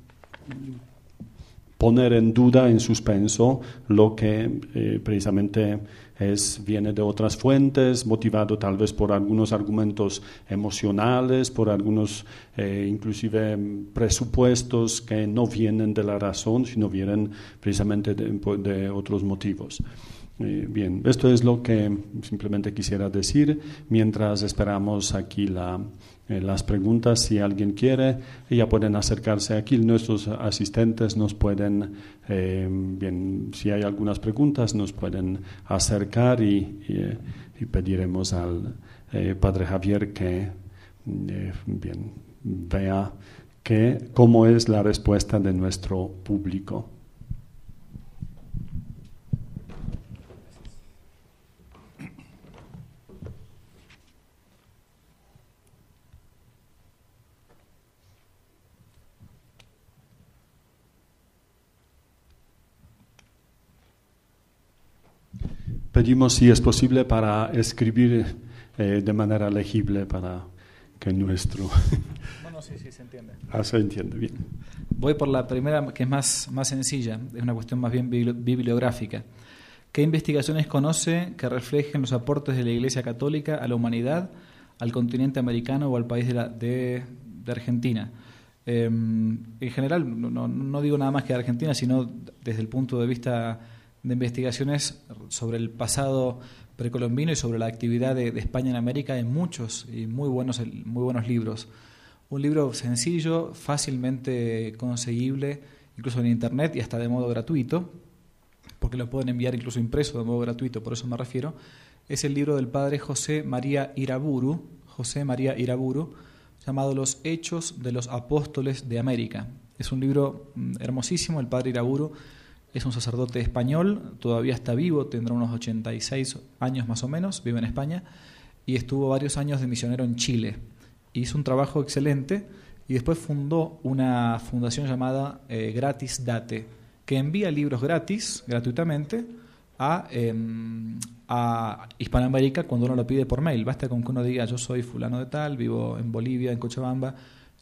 poner en duda, en suspenso, lo que eh, precisamente es, viene de otras fuentes, motivado tal vez por algunos argumentos emocionales, por algunos eh, inclusive presupuestos que no vienen de la razón, sino vienen precisamente de, de otros motivos. Eh, bien, esto es lo que simplemente quisiera decir mientras esperamos aquí la, eh, las preguntas. Si alguien quiere, ya pueden acercarse aquí. Nuestros asistentes nos pueden, eh, bien, si hay algunas preguntas, nos pueden acercar y, y, y pediremos al eh, Padre Javier que eh, bien, vea que, cómo es la respuesta de nuestro público. Pedimos si es posible para escribir eh, de manera legible para que nuestro... Bueno, sí, sí, se entiende. Ah, se entiende, bien. Voy por la primera, que es más, más sencilla, es una cuestión más bien bibliográfica. ¿Qué investigaciones conoce que reflejen los aportes de la Iglesia Católica a la humanidad, al continente americano o al país de, la, de, de Argentina? Eh, en general, no, no digo nada más que de Argentina, sino desde el punto de vista de investigaciones sobre el pasado precolombino y sobre la actividad de, de España en América. Hay muchos y muy buenos, muy buenos libros. Un libro sencillo, fácilmente conseguible, incluso en internet y hasta de modo gratuito, porque lo pueden enviar incluso impreso de modo gratuito, por eso me refiero, es el libro del padre José María Iraburu, José María Iraburu, llamado Los Hechos de los Apóstoles de América. Es un libro hermosísimo. El padre Iraburu es un sacerdote español, todavía está vivo, tendrá unos ochenta y seis años más o menos, vive en España, y estuvo varios años de misionero en Chile. Hizo un trabajo excelente y después fundó una fundación llamada eh, Gratis Date, que envía libros gratis, gratuitamente, a, eh, a Hispanoamérica cuando uno lo pide por mail. Basta con que uno diga: yo soy fulano de tal, vivo en Bolivia, en Cochabamba,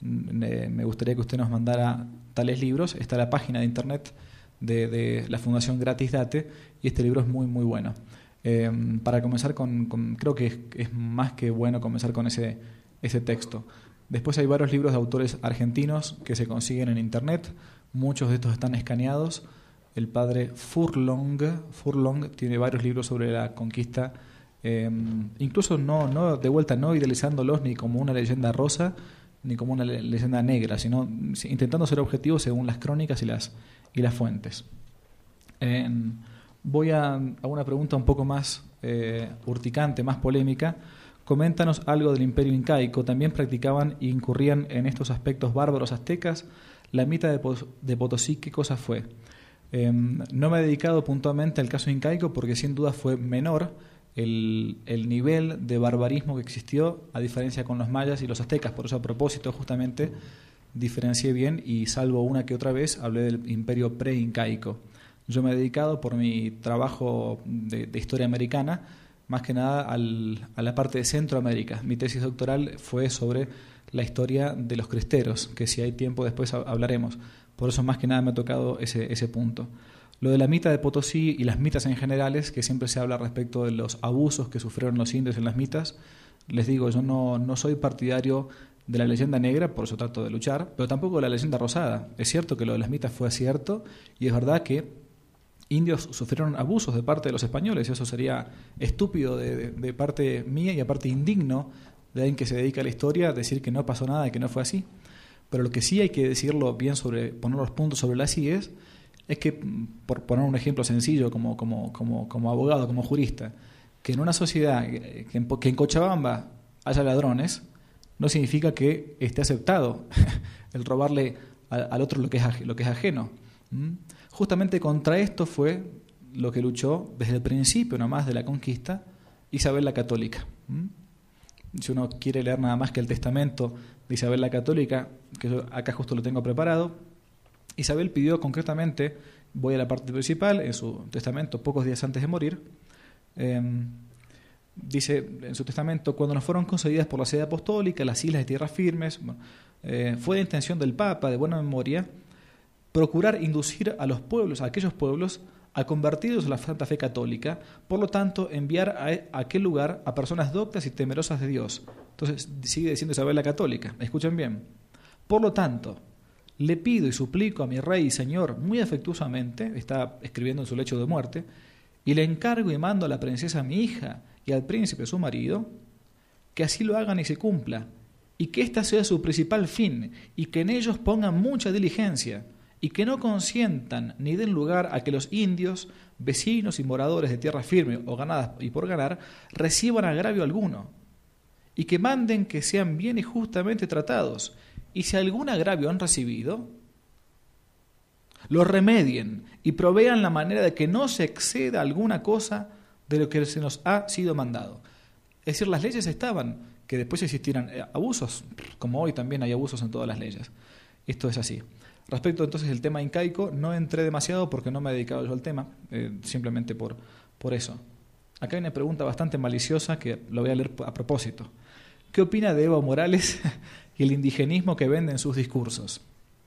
me gustaría que usted nos mandara tales libros. Está la página de internet de, de la Fundación Gratis Date, y este libro es muy muy bueno. Eh, para comenzar con, con creo que es, es más que bueno comenzar con ese, ese texto. Después hay varios libros de autores argentinos que se consiguen en internet, muchos de estos están escaneados. El padre Furlong, Furlong tiene varios libros sobre la conquista, eh, incluso no, no de vuelta no idealizándolos ni como una leyenda rosa ni como una le leyenda negra, sino intentando ser objetivos según las crónicas y las, y las fuentes. Eh, voy a, a una pregunta un poco más eh, urticante, más polémica. Coméntanos algo del imperio incaico. ¿También practicaban e incurrían en estos aspectos bárbaros aztecas? La mitad de, de Potosí, ¿qué cosa fue? Eh, no me he dedicado puntualmente al caso incaico porque sin duda fue menor el, el nivel de barbarismo que existió, a diferencia con los mayas y los aztecas. Por eso, a propósito, justamente diferencié bien y salvo una que otra vez hablé del imperio pre-incaico. Yo me he dedicado por mi trabajo de, de historia americana más que nada al, a la parte de Centroamérica. Mi tesis doctoral fue sobre la historia de los cristeros, que si hay tiempo después hablaremos. Por eso más que nada me ha tocado ese, ese punto. Lo de la mita de Potosí y las mitas en generales, que siempre se habla respecto de los abusos que sufrieron los indios en las mitas, les digo, yo no, no soy partidario de la leyenda negra, por eso trato de luchar, pero tampoco de la leyenda rosada. Es cierto que lo de las mitas fue cierto, y es verdad que indios sufrieron abusos de parte de los españoles. Eso sería estúpido de, de, de parte mía y aparte indigno de alguien que se dedica a la historia decir que no pasó nada y que no fue así. Pero lo que sí hay que decirlo bien, sobre poner los puntos sobre las íes, es que, por poner un ejemplo sencillo como, como, como, como abogado, como jurista, que en una sociedad, que en, que en Cochabamba haya ladrones, no significa que esté aceptado el robarle al, al otro lo que es, lo que es ajeno. ¿Mm? Justamente contra esto fue lo que luchó desde el principio nomás de la conquista Isabel la Católica. ¿Mm? Si uno quiere leer nada más que el testamento de Isabel la Católica, que yo acá justo lo tengo preparado, Isabel pidió concretamente, voy a la parte principal, en su testamento pocos días antes de morir, eh, dice en su testamento: cuando nos fueron concedidas por la sede apostólica las islas de tierras firmes, bueno, eh, fue de intención del Papa, de buena memoria, procurar inducir a los pueblos, a aquellos pueblos, a convertirlos a la Santa Fe Católica, por lo tanto enviar a, a aquel lugar a personas doctas y temerosas de Dios. Entonces sigue diciendo Isabel la Católica, escuchen bien: por lo tanto, le pido y suplico a mi Rey y Señor muy afectuosamente, está escribiendo en su lecho de muerte, y le encargo y mando a la princesa mi hija y al príncipe su marido, que así lo hagan y se cumpla, y que ésta sea su principal fin, y que en ellos pongan mucha diligencia, y que no consientan ni den lugar a que los indios, vecinos y moradores de tierra firme o ganadas y por ganar, reciban agravio alguno, y que manden que sean bien y justamente tratados, y si algún agravio han recibido, lo remedien y provean la manera de que no se exceda alguna cosa de lo que se nos ha sido mandado. Es decir, las leyes estaban, que después existieran abusos, como hoy también hay abusos en todas las leyes. Esto es así. Respecto entonces al tema incaico, no entré demasiado porque no me he dedicado yo al tema, eh, simplemente por, por eso. Acá hay una pregunta bastante maliciosa que lo voy a leer a propósito. ¿Qué opina de Evo Morales y el indigenismo que vende en sus discursos?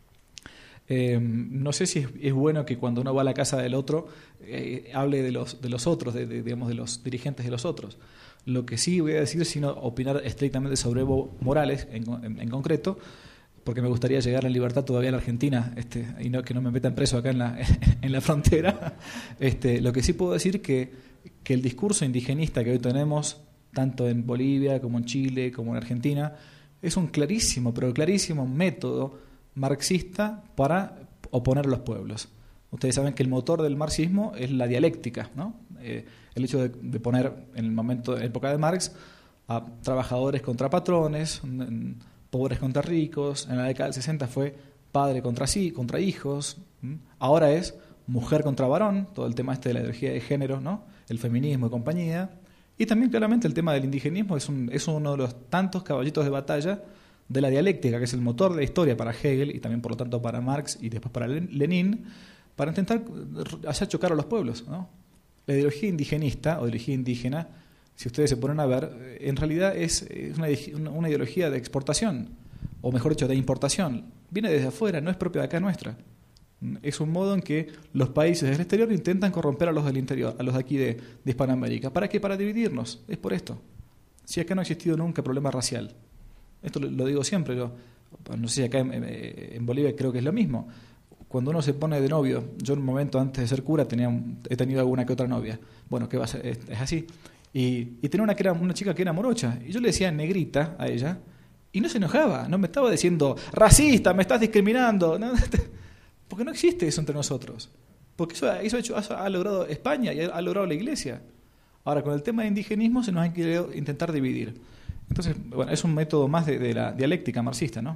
Eh, no sé si es, es bueno que cuando uno va a la casa del otro eh, hable de los, de los otros, de, de, digamos, de los dirigentes de los otros. Lo que sí voy a decir, sino opinar estrictamente sobre Evo Morales en, en, en concreto, porque me gustaría llegar en libertad todavía a la Argentina este, y no, que no me metan preso acá en la, en la frontera. Este, lo que sí puedo decir que, que el discurso indigenista que hoy tenemos, tanto en Bolivia como en Chile como en Argentina, es un clarísimo, pero clarísimo método marxista para oponer a los pueblos. Ustedes saben que el motor del marxismo es la dialéctica, ¿no? Eh, el hecho de, de poner en el momento, en la época de Marx, a trabajadores contra patrones, pobres contra ricos. En la década del sesenta fue padre contra sí, contra hijos. Ahora es mujer contra varón, todo el tema este de la ideología de género, ¿no? El feminismo y compañía. Y también claramente el tema del indigenismo es, un, es uno de los tantos caballitos de batalla de la dialéctica, que es el motor de la historia para Hegel y también por lo tanto para Marx y después para Lenin, para intentar hacer chocar a los pueblos, ¿no? La ideología indigenista o ideología indígena, si ustedes se ponen a ver, en realidad es una, una ideología de exportación, o mejor dicho, de importación. Viene desde afuera, no es propia de acá nuestra. Es un modo en que los países del exterior intentan corromper a los del interior, a los de aquí de, de Hispanoamérica. ¿Para qué? Para dividirnos. Es por esto. Si acá no ha existido nunca problema racial. Esto lo, lo digo siempre. Yo, no sé si acá en, en Bolivia creo que es lo mismo. Cuando uno se pone de novio, yo en un momento antes de ser cura tenía un, he tenido alguna que otra novia. Bueno, ¿qué va a ser? Es, es así. Y, y tenía una, que era, una chica que era morocha. Y yo le decía negrita a ella. Y no se enojaba. No me estaba diciendo, racista, me estás discriminando. No, porque no existe eso entre nosotros. Porque eso, eso, ha, hecho, eso ha logrado España y ha, ha logrado la Iglesia. Ahora, con el tema de indigenismo se nos ha querido intentar dividir. Entonces, bueno, es un método más de, de la dialéctica marxista, ¿no?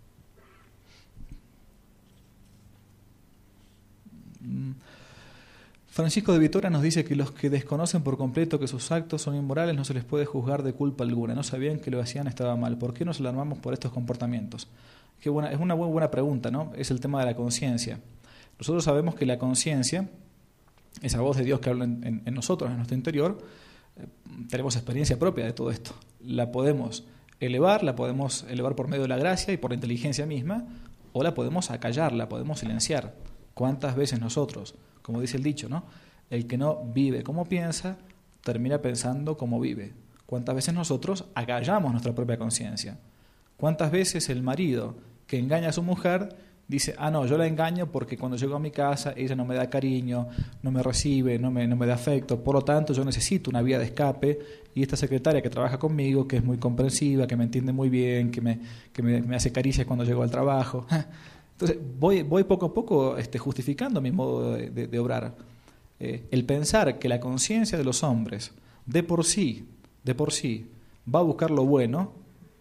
Francisco de Vitoria nos dice que los que desconocen por completo que sus actos son inmorales no se les puede juzgar de culpa alguna. No sabían que lo que hacían estaba mal. ¿Por qué nos alarmamos por estos comportamientos? Qué buena, es una buena, buena pregunta, ¿no? Es el tema de la conciencia. Nosotros sabemos que la conciencia, esa voz de Dios que habla en, en, en nosotros, en nuestro interior, eh, tenemos experiencia propia de todo esto. La podemos elevar, la podemos elevar por medio de la gracia y por la inteligencia misma, o la podemos acallar, la podemos silenciar. ¿Cuántas veces nosotros, como dice el dicho, ¿no? El que no vive como piensa, termina pensando como vive? ¿Cuántas veces nosotros acallamos nuestra propia conciencia? ¿Cuántas veces el marido que engaña a su mujer dice, ah, no, yo la engaño porque cuando llego a mi casa ella no me da cariño, no me recibe, no me, no me da afecto, por lo tanto yo necesito una vía de escape y esta secretaria que trabaja conmigo, que es muy comprensiva, que me entiende muy bien, que me, que me, me hace caricias cuando llego al trabajo. Entonces voy, voy poco a poco este, justificando mi modo de, de, de obrar. Eh, el pensar que la conciencia de los hombres de por sí, de por sí, va a buscar lo bueno,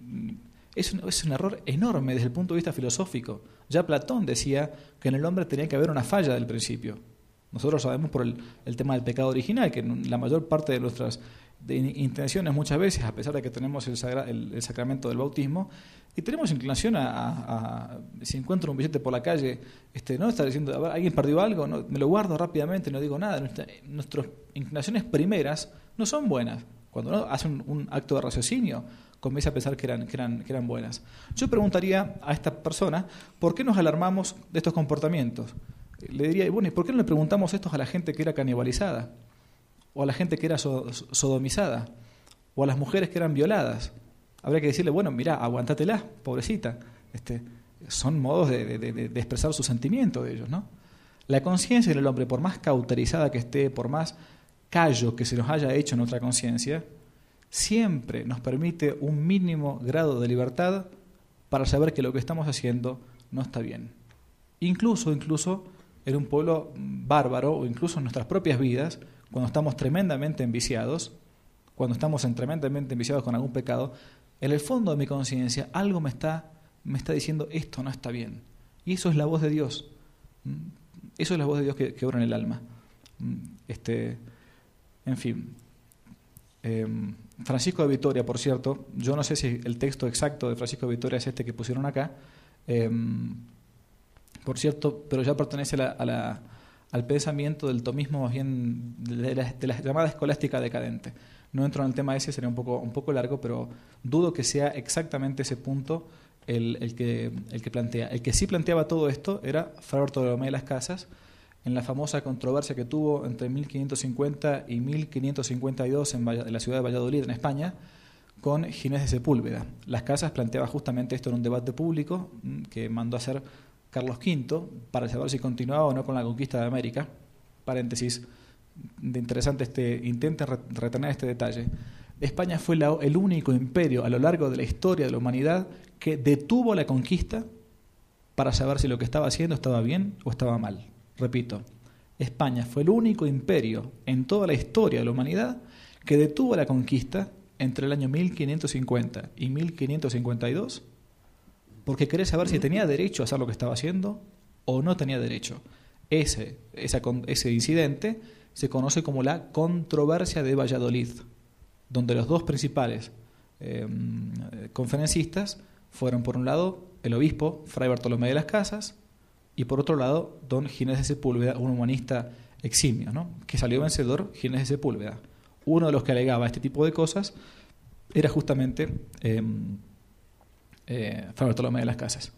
es un, es un error enorme desde el punto de vista filosófico. Ya Platón decía que en el hombre tenía que haber una falla del principio. Nosotros sabemos por el, el tema del pecado original que la mayor parte de nuestras de intenciones muchas veces, a pesar de que tenemos el, sagra, el, el sacramento del bautismo, y tenemos inclinación a, a, a si encuentro un billete por la calle, este, no estar diciendo, a ver, ¿alguien perdió algo? No, me lo guardo rápidamente, no digo nada. Nuestra, nuestras inclinaciones primeras no son buenas. Cuando uno hace un, un acto de raciocinio, comienza a pensar que eran, que, eran, que eran buenas. Yo preguntaría a esta persona, ¿por qué nos alarmamos de estos comportamientos? Le diría, bueno, ¿y por qué no le preguntamos esto a la gente que era canibalizada? O a la gente que era so, sodomizada? O a las mujeres que eran violadas? Habría que decirle, bueno, mirá, aguantátela, pobrecita. Este, son modos de, de, de, de expresar su sentimiento de ellos, ¿no? La conciencia del hombre, por más cauterizada que esté, por más callo que se nos haya hecho en nuestra conciencia, siempre nos permite un mínimo grado de libertad para saber que lo que estamos haciendo no está bien. Incluso, incluso en un pueblo bárbaro o incluso en nuestras propias vidas, cuando estamos tremendamente enviciados, cuando estamos en tremendamente enviciados con algún pecado, en el fondo de mi conciencia algo me está, me está diciendo esto no está bien. Y eso es la voz de Dios. Eso es la voz de Dios que, que obra en el alma. Este, en fin. Eh, Francisco de Vitoria, por cierto, yo no sé si el texto exacto de Francisco de Vitoria es este que pusieron acá, eh, por cierto, pero ya pertenece a la, a la, al pensamiento del tomismo más bien de la, de la llamada escolástica decadente. No entro en el tema ese, sería un poco, un poco largo, pero dudo que sea exactamente ese punto el, el, que, el que plantea. El que sí planteaba todo esto era Fray Bartolomé de las Casas, en la famosa controversia que tuvo entre mil quinientos cincuenta y mil quinientos cincuenta y dos en, en la ciudad de Valladolid, en España, con Ginés de Sepúlveda. Las Casas planteaba justamente esto en un debate público que mandó a hacer Carlos quinto para saber si continuaba o no con la conquista de América. Paréntesis, de interesante este, intenten retener este detalle. España fue la, el único imperio a lo largo de la historia de la humanidad que detuvo la conquista para saber si lo que estaba haciendo estaba bien o estaba mal. Repito, España fue el único imperio en toda la historia de la humanidad que detuvo la conquista entre el año mil quinientos cincuenta y mil quinientos cincuenta y dos porque quería saber si tenía derecho a hacer lo que estaba haciendo o no tenía derecho. Ese, esa, ese incidente se conoce como la controversia de Valladolid, donde los dos principales eh, conferencistas fueron, por un lado, el obispo Fray Bartolomé de las Casas y por otro lado, don Ginés de Sepúlveda, un humanista eximio, ¿no? Que salió vencedor Ginés de Sepúlveda. Uno de los que alegaba este tipo de cosas era justamente eh, eh, Fray Bartolomé de las Casas.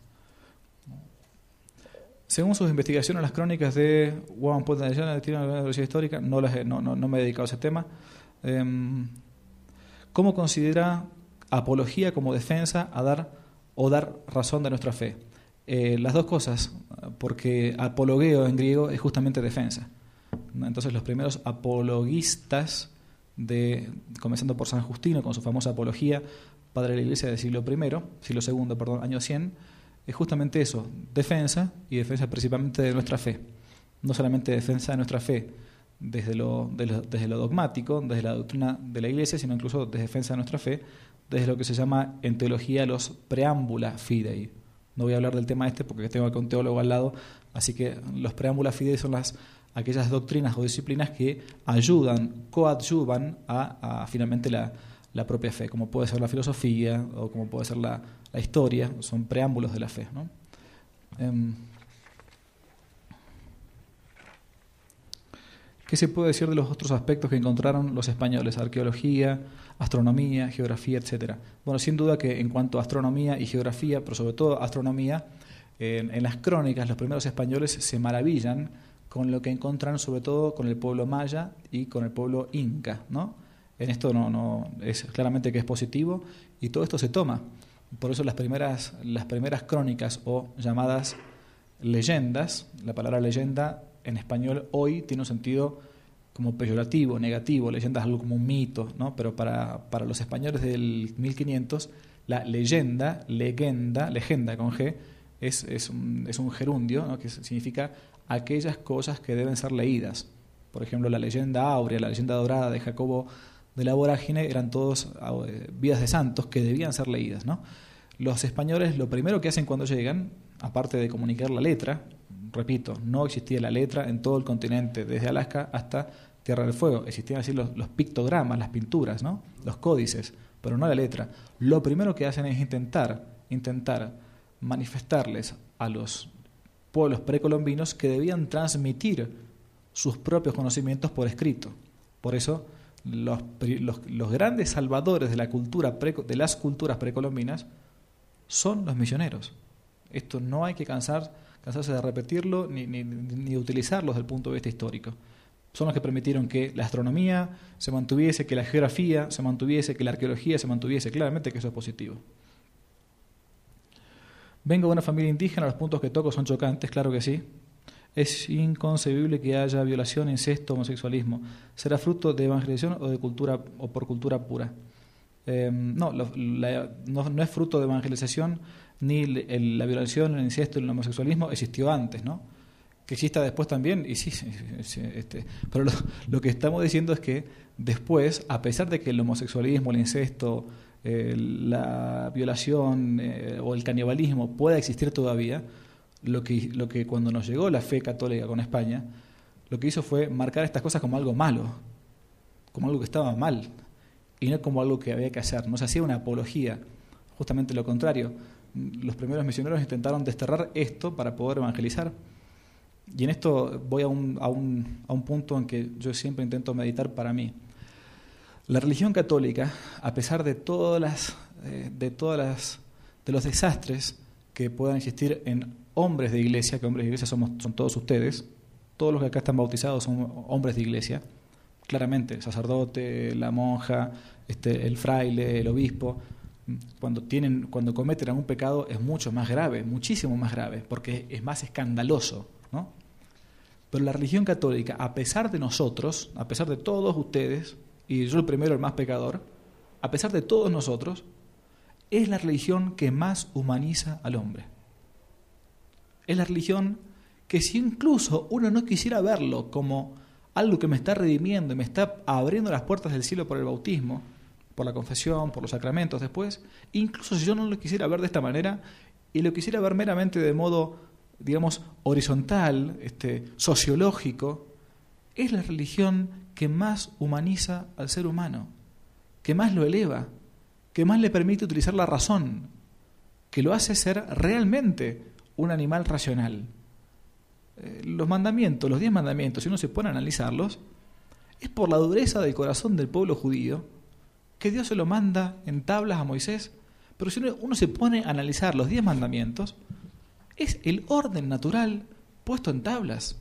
Según sus investigaciones, las crónicas de Juan Ponce de Llana tienen una velocidad histórica, no, las, no, no, no me he dedicado a ese tema. Eh, ¿Cómo considera apología como defensa a dar o dar razón de nuestra fe? Eh, las dos cosas, porque apologueo en griego es justamente defensa. Entonces los primeros apologistas, de, comenzando por San Justino con su famosa apología, padre de la Iglesia del siglo primero, siglo segundo, perdón, año cien, es justamente eso, defensa y defensa principalmente de nuestra fe. No solamente defensa de nuestra fe desde lo, de lo, desde lo dogmático, desde la doctrina de la Iglesia, sino incluso de defensa de nuestra fe desde lo que se llama en teología los preámbula fidei. No voy a hablar del tema este porque tengo acá un teólogo al lado, así que los preámbula fidei son las, aquellas doctrinas o disciplinas que ayudan, coadyuvan a, a finalmente la, la propia fe, como puede ser la filosofía o como puede ser la, la historia, son preámbulos de la fe, ¿no? Um, ¿Qué se puede decir de los otros aspectos que encontraron los españoles? Arqueología, astronomía, geografía, etcétera. Bueno, sin duda que en cuanto a astronomía y geografía, pero sobre todo astronomía, eh, en las crónicas los primeros españoles se maravillan con lo que encuentran, sobre todo con el pueblo maya y con el pueblo inca, ¿no? En esto no, no es claramente que es positivo y todo esto se toma. Por eso las primeras, las primeras crónicas o llamadas leyendas, la palabra leyenda en español hoy tiene un sentido como peyorativo, negativo, leyenda es algo como un mito, ¿no? Pero para, para los españoles del mil quinientos, la leyenda, legenda, legenda con G, es, es, un, es un gerundio, ¿no? Que significa aquellas cosas que deben ser leídas. Por ejemplo, la leyenda áurea, la leyenda dorada de Jacobo de la Vorágine eran todos eh, vidas de santos que debían ser leídas, ¿no? Los españoles lo primero que hacen cuando llegan, aparte de comunicar la letra, repito, no existía la letra en todo el continente, desde Alaska hasta Tierra del Fuego. Existían así los, los pictogramas, las pinturas, ¿no? Los códices, pero no la letra. Lo primero que hacen es intentar, intentar manifestarles a los pueblos precolombinos que debían transmitir sus propios conocimientos por escrito. Por eso los, los, los grandes salvadores de, la cultura pre, de las culturas precolombinas son los misioneros. Esto no hay que cansar, cansarse de repetirlo ni, ni, ni utilizarlo desde el punto de vista histórico. Son los que permitieron que la astronomía se mantuviese, que la geografía se mantuviese, que la arqueología se mantuviese. Claramente que eso es positivo. Vengo de una familia indígena, los puntos que toco son chocantes, claro que sí. Es inconcebible que haya violación, incesto, homosexualismo. ¿Será fruto de evangelización o de cultura o por cultura pura? Eh, no, la, la, no, no es fruto de evangelización, ni el, la violación, el incesto, el homosexualismo existió antes, ¿no? Que exista después también, y sí, sí, sí este, pero lo, lo que estamos diciendo es que después, a pesar de que el homosexualismo, el incesto, eh, la violación eh, o el canibalismo pueda existir todavía, lo que, lo que cuando nos llegó la fe católica con España, lo que hizo fue marcar estas cosas como algo malo, como algo que estaba mal, y no como algo que había que hacer. No se hacía una apología, justamente lo contrario. Los primeros misioneros intentaron desterrar esto para poder evangelizar. Y en esto voy a un, a, un, a un punto en que yo siempre intento meditar para mí. La religión católica, a pesar de todas las, eh, de todas las, de los desastres que puedan existir en hombres de iglesia, que hombres de iglesia somos, son todos ustedes, todos los que acá están bautizados son hombres de iglesia, claramente, el sacerdote, la monja, este, el fraile, el obispo, cuando tienen, cuando cometen algún pecado es mucho más grave, muchísimo más grave, porque es más escandaloso, ¿no? Pero la religión católica, a pesar de nosotros, a pesar de todos ustedes, y yo el primero, el más pecador, a pesar de todos nosotros, es la religión que más humaniza al hombre. Es la religión que si incluso uno no quisiera verlo como algo que me está redimiendo y me está abriendo las puertas del cielo por el bautismo, por la confesión, por los sacramentos después, incluso si yo no lo quisiera ver de esta manera y lo quisiera ver meramente de modo, digamos, horizontal, este, sociológico, es la religión que más humaniza al ser humano, que más lo eleva, que más le permite utilizar la razón, que lo hace ser realmente un animal racional. Eh, los mandamientos, los diez mandamientos, si uno se pone a analizarlos, es por la dureza del corazón del pueblo judío que Dios se lo manda en tablas a Moisés. Pero si uno, uno se pone a analizar los diez mandamientos, es el orden natural puesto en tablas.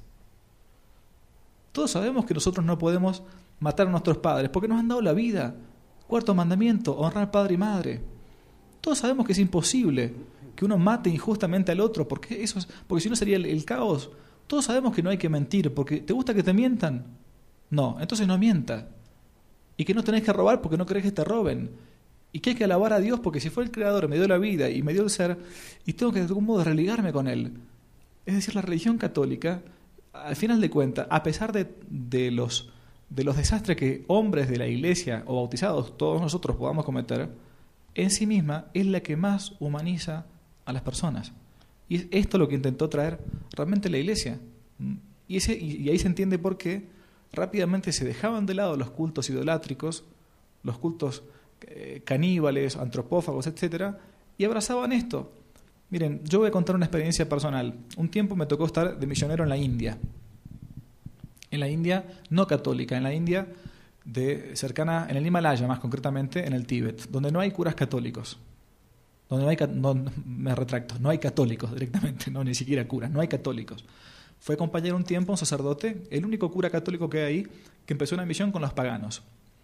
Todos sabemos que nosotros no podemos matar a nuestros padres porque nos han dado la vida. Cuarto mandamiento, honrar padre y madre. Todos sabemos que es imposible que uno mate injustamente al otro, porque eso es, porque si no sería el, el caos. Todos sabemos que no hay que mentir, porque ¿te gusta que te mientan? No, entonces no mienta. Y que no tenés que robar porque no querés que te roben. Y que hay que alabar a Dios porque si fue el creador, me dio la vida y me dio el ser, y tengo que de algún modo religarme con Él. Es decir, la religión católica, al final de cuentas, a pesar de, de, los, de los desastres que hombres de la iglesia o bautizados, todos nosotros podamos cometer, en sí misma es la que más humaniza a las personas. Y es esto lo que intentó traer realmente la iglesia. Y, ese, y, y ahí se entiende por qué rápidamente se dejaban de lado los cultos idolátricos, los cultos eh, caníbales, antropófagos, etcétera, y abrazaban esto. Miren, yo voy a contar una experiencia personal. Un tiempo me tocó estar de misionero en la India. En la India no católica, en la India de cercana, en el Himalaya más concretamente, en el Tíbet, donde no hay curas católicos. Donde no hay, no, me retracto, no hay católicos directamente, no, ni siquiera curas, no hay católicos. Fue acompañar un tiempo a un sacerdote, el único cura católico que hay ahí, que empezó una misión con los paganos.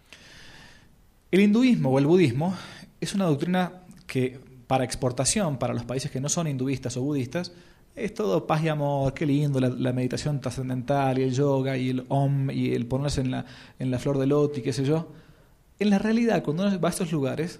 El hinduismo o el budismo es una doctrina que para exportación, para los países que no son hinduistas o budistas, es todo paz y amor, qué lindo, la, la meditación trascendental y el yoga y el om y el ponerse en la, en la flor de loto y qué sé yo. En la realidad, cuando uno va a estos lugares,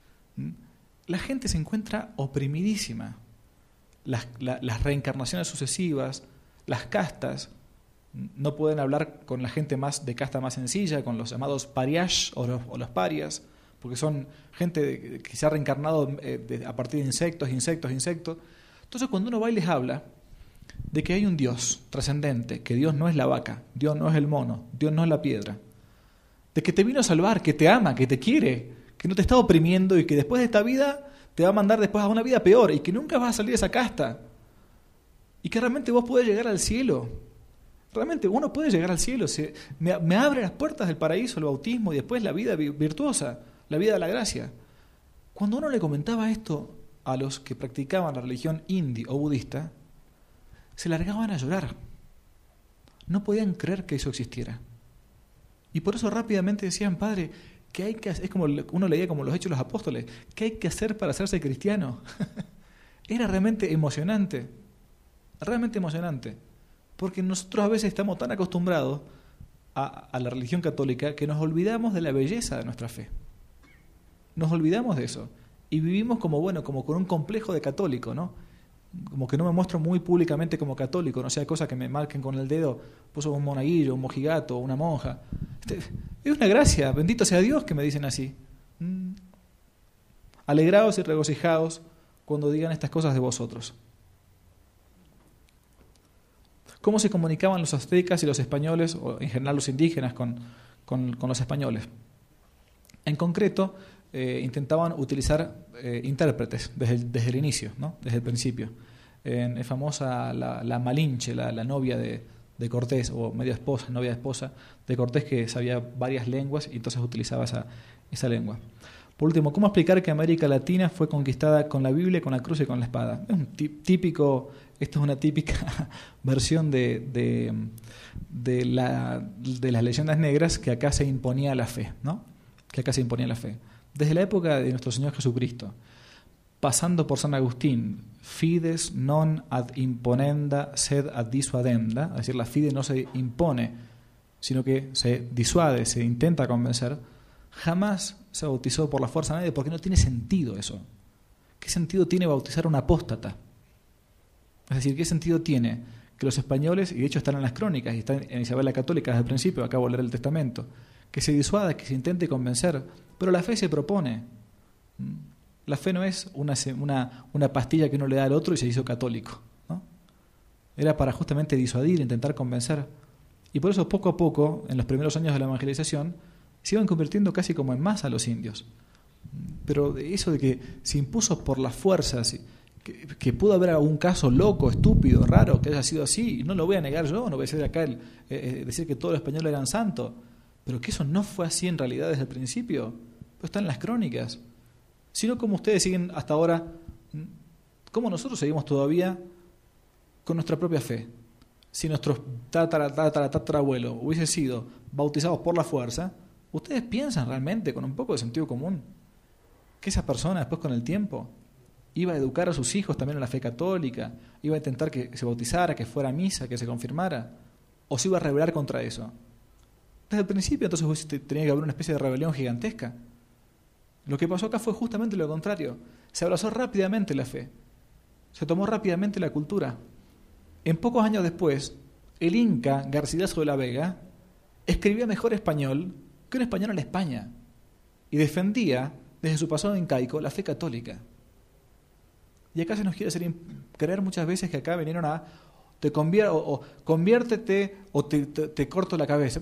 la gente se encuentra oprimidísima. Las, la, las reencarnaciones sucesivas, las castas, no pueden hablar con la gente más de casta más sencilla, con los llamados pariash o los, o los parias, porque son gente que se ha reencarnado eh, de, a partir de insectos, insectos, insectos. Entonces cuando uno va y les habla de que hay un Dios trascendente, que Dios no es la vaca, Dios no es el mono, Dios no es la piedra, de que te vino a salvar, que te ama, que te quiere, que no te está oprimiendo y que después de esta vida te va a mandar después a una vida peor y que nunca vas a salir de esa casta y que realmente vos podés llegar al cielo. Realmente uno puede llegar al cielo, se, me, me abre las puertas del paraíso, el bautismo y después la vida virtuosa, la vida de la gracia. Cuando uno le comentaba esto a los que practicaban la religión hindi o budista, se largaban a llorar. No podían creer que eso existiera. Y por eso rápidamente decían, Padre, ¿qué hay que hacer? Es como uno leía como los Hechos de los Apóstoles, ¿qué hay que hacer para hacerse cristiano? Era realmente emocionante, realmente emocionante. Porque nosotros a veces estamos tan acostumbrados a, a la religión católica que nos olvidamos de la belleza de nuestra fe. Nos olvidamos de eso. Y vivimos como, bueno, como con un complejo de católico, ¿no? Como que no me muestro muy públicamente como católico, no sea cosa que me marquen con el dedo, puso un monaguillo, un mojigato, una monja. Este, es una gracia, bendito sea Dios que me dicen así. Mm. Alegraos y regocijaos cuando digan estas cosas de vosotros. ¿Cómo se comunicaban los aztecas y los españoles, o en general los indígenas, con, con, con los españoles? En concreto, eh, intentaban utilizar eh, intérpretes desde el, desde el inicio, ¿no? Desde el principio. Eh, es famosa la, la Malinche, la, la novia de, de Cortés, o media esposa, novia de esposa de Cortés, que sabía varias lenguas y entonces utilizaba esa, esa lengua. Por último, ¿cómo explicar que América Latina fue conquistada con la Biblia, con la cruz y con la espada? Es un típico, esto es una típica versión de, de, de, la, de las leyendas negras, que acá se imponía la fe, ¿no? Que acá se imponía la fe. Desde la época de nuestro Señor Jesucristo, pasando por San Agustín, fides non ad imponenda sed ad disuadenda, es decir, la fide no se impone, sino que se disuade, se intenta convencer. Jamás se bautizó por la fuerza a nadie, porque no tiene sentido eso. ¿Qué sentido tiene bautizar a un apóstata? Es decir, ¿qué sentido tiene que los españoles, y de hecho están en las crónicas, y están en Isabel la Católica desde el principio, acabo de leer el testamento, que se disuada, que se intente convencer, pero la fe se propone. La fe no es una, una, una pastilla que uno le da al otro y se hizo católico, ¿no? Era para justamente disuadir, intentar convencer. Y por eso poco a poco, en los primeros años de la evangelización, se iban convirtiendo casi como en masa los indios. Pero eso de que se impuso por la fuerza, que, que pudo haber algún caso loco, estúpido, raro, que haya sido así, y no lo voy a negar yo, no voy a decir acá el, eh, decir que todos los españoles eran santos, pero que eso no fue así en realidad desde el principio, pues está en las crónicas. Sino como ustedes siguen hasta ahora, como nosotros seguimos todavía con nuestra propia fe. Si nuestros tatara, tatara, tatarabuelos hubiesen sido bautizados por la fuerza, ¿ustedes piensan realmente, con un poco de sentido común, que esa persona después con el tiempo iba a educar a sus hijos también en la fe católica, iba a intentar que se bautizara, que fuera a misa, que se confirmara, o se iba a rebelar contra eso? Desde el principio entonces tenía que haber una especie de rebelión gigantesca. Lo que pasó acá fue justamente lo contrario. Se abrazó rápidamente la fe, se tomó rápidamente la cultura. En pocos años después, el inca Garcilaso de la Vega escribía mejor español que un español en España, y defendía desde su pasado incaico la fe católica. Y acá se nos quiere hacer creer muchas veces que acá vinieron a te convier o, o conviértete o te, te, te corto la cabeza.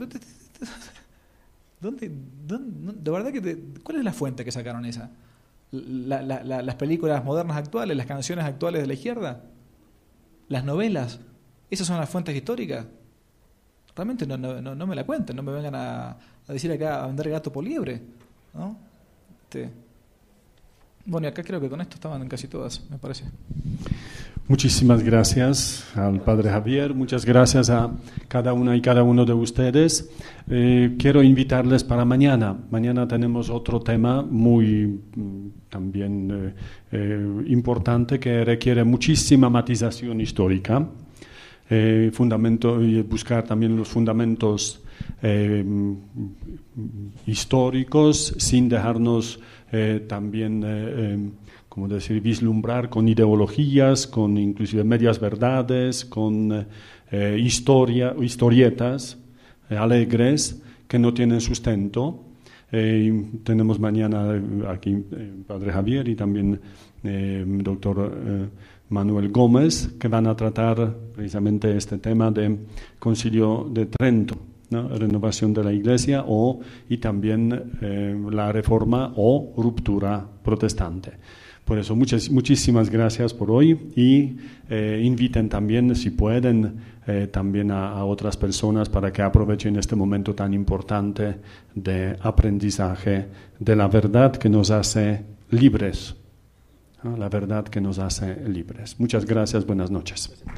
¿Dónde, dónde, de verdad que te, ¿cuál es la fuente que sacaron esa? La, la, la, ¿Las películas modernas actuales, las canciones actuales de la izquierda? ¿Las novelas? ¿Esas son las fuentes históricas? Realmente no, no, no, no me la cuenten, no me vengan a, a decir acá a vender gato por liebre, ¿no? Este, bueno, y acá creo que con esto estaban casi todas, me parece. Muchísimas gracias al Padre Javier, muchas gracias a cada una y cada uno de ustedes. Eh, quiero invitarles para mañana. Mañana tenemos otro tema muy también eh, eh, importante que requiere muchísima matización histórica. Eh, fundamento, y buscar también los fundamentos eh, históricos sin dejarnos eh, también eh, eh, como decir, vislumbrar con ideologías, con inclusive medias verdades, con eh, historia, historietas eh, alegres que no tienen sustento. Eh, tenemos mañana aquí eh, Padre Javier y también eh, doctor eh, Manuel Gómez, que van a tratar precisamente este tema de Concilio de Trento, ¿no? Renovación de la Iglesia o, y también eh, la reforma o ruptura protestante. Por eso, muchas, muchísimas gracias por hoy y eh, inviten también, si pueden, eh, también a, a otras personas para que aprovechen este momento tan importante de aprendizaje de la verdad que nos hace libres, ¿no? La verdad que nos hace libres. Muchas gracias, buenas noches.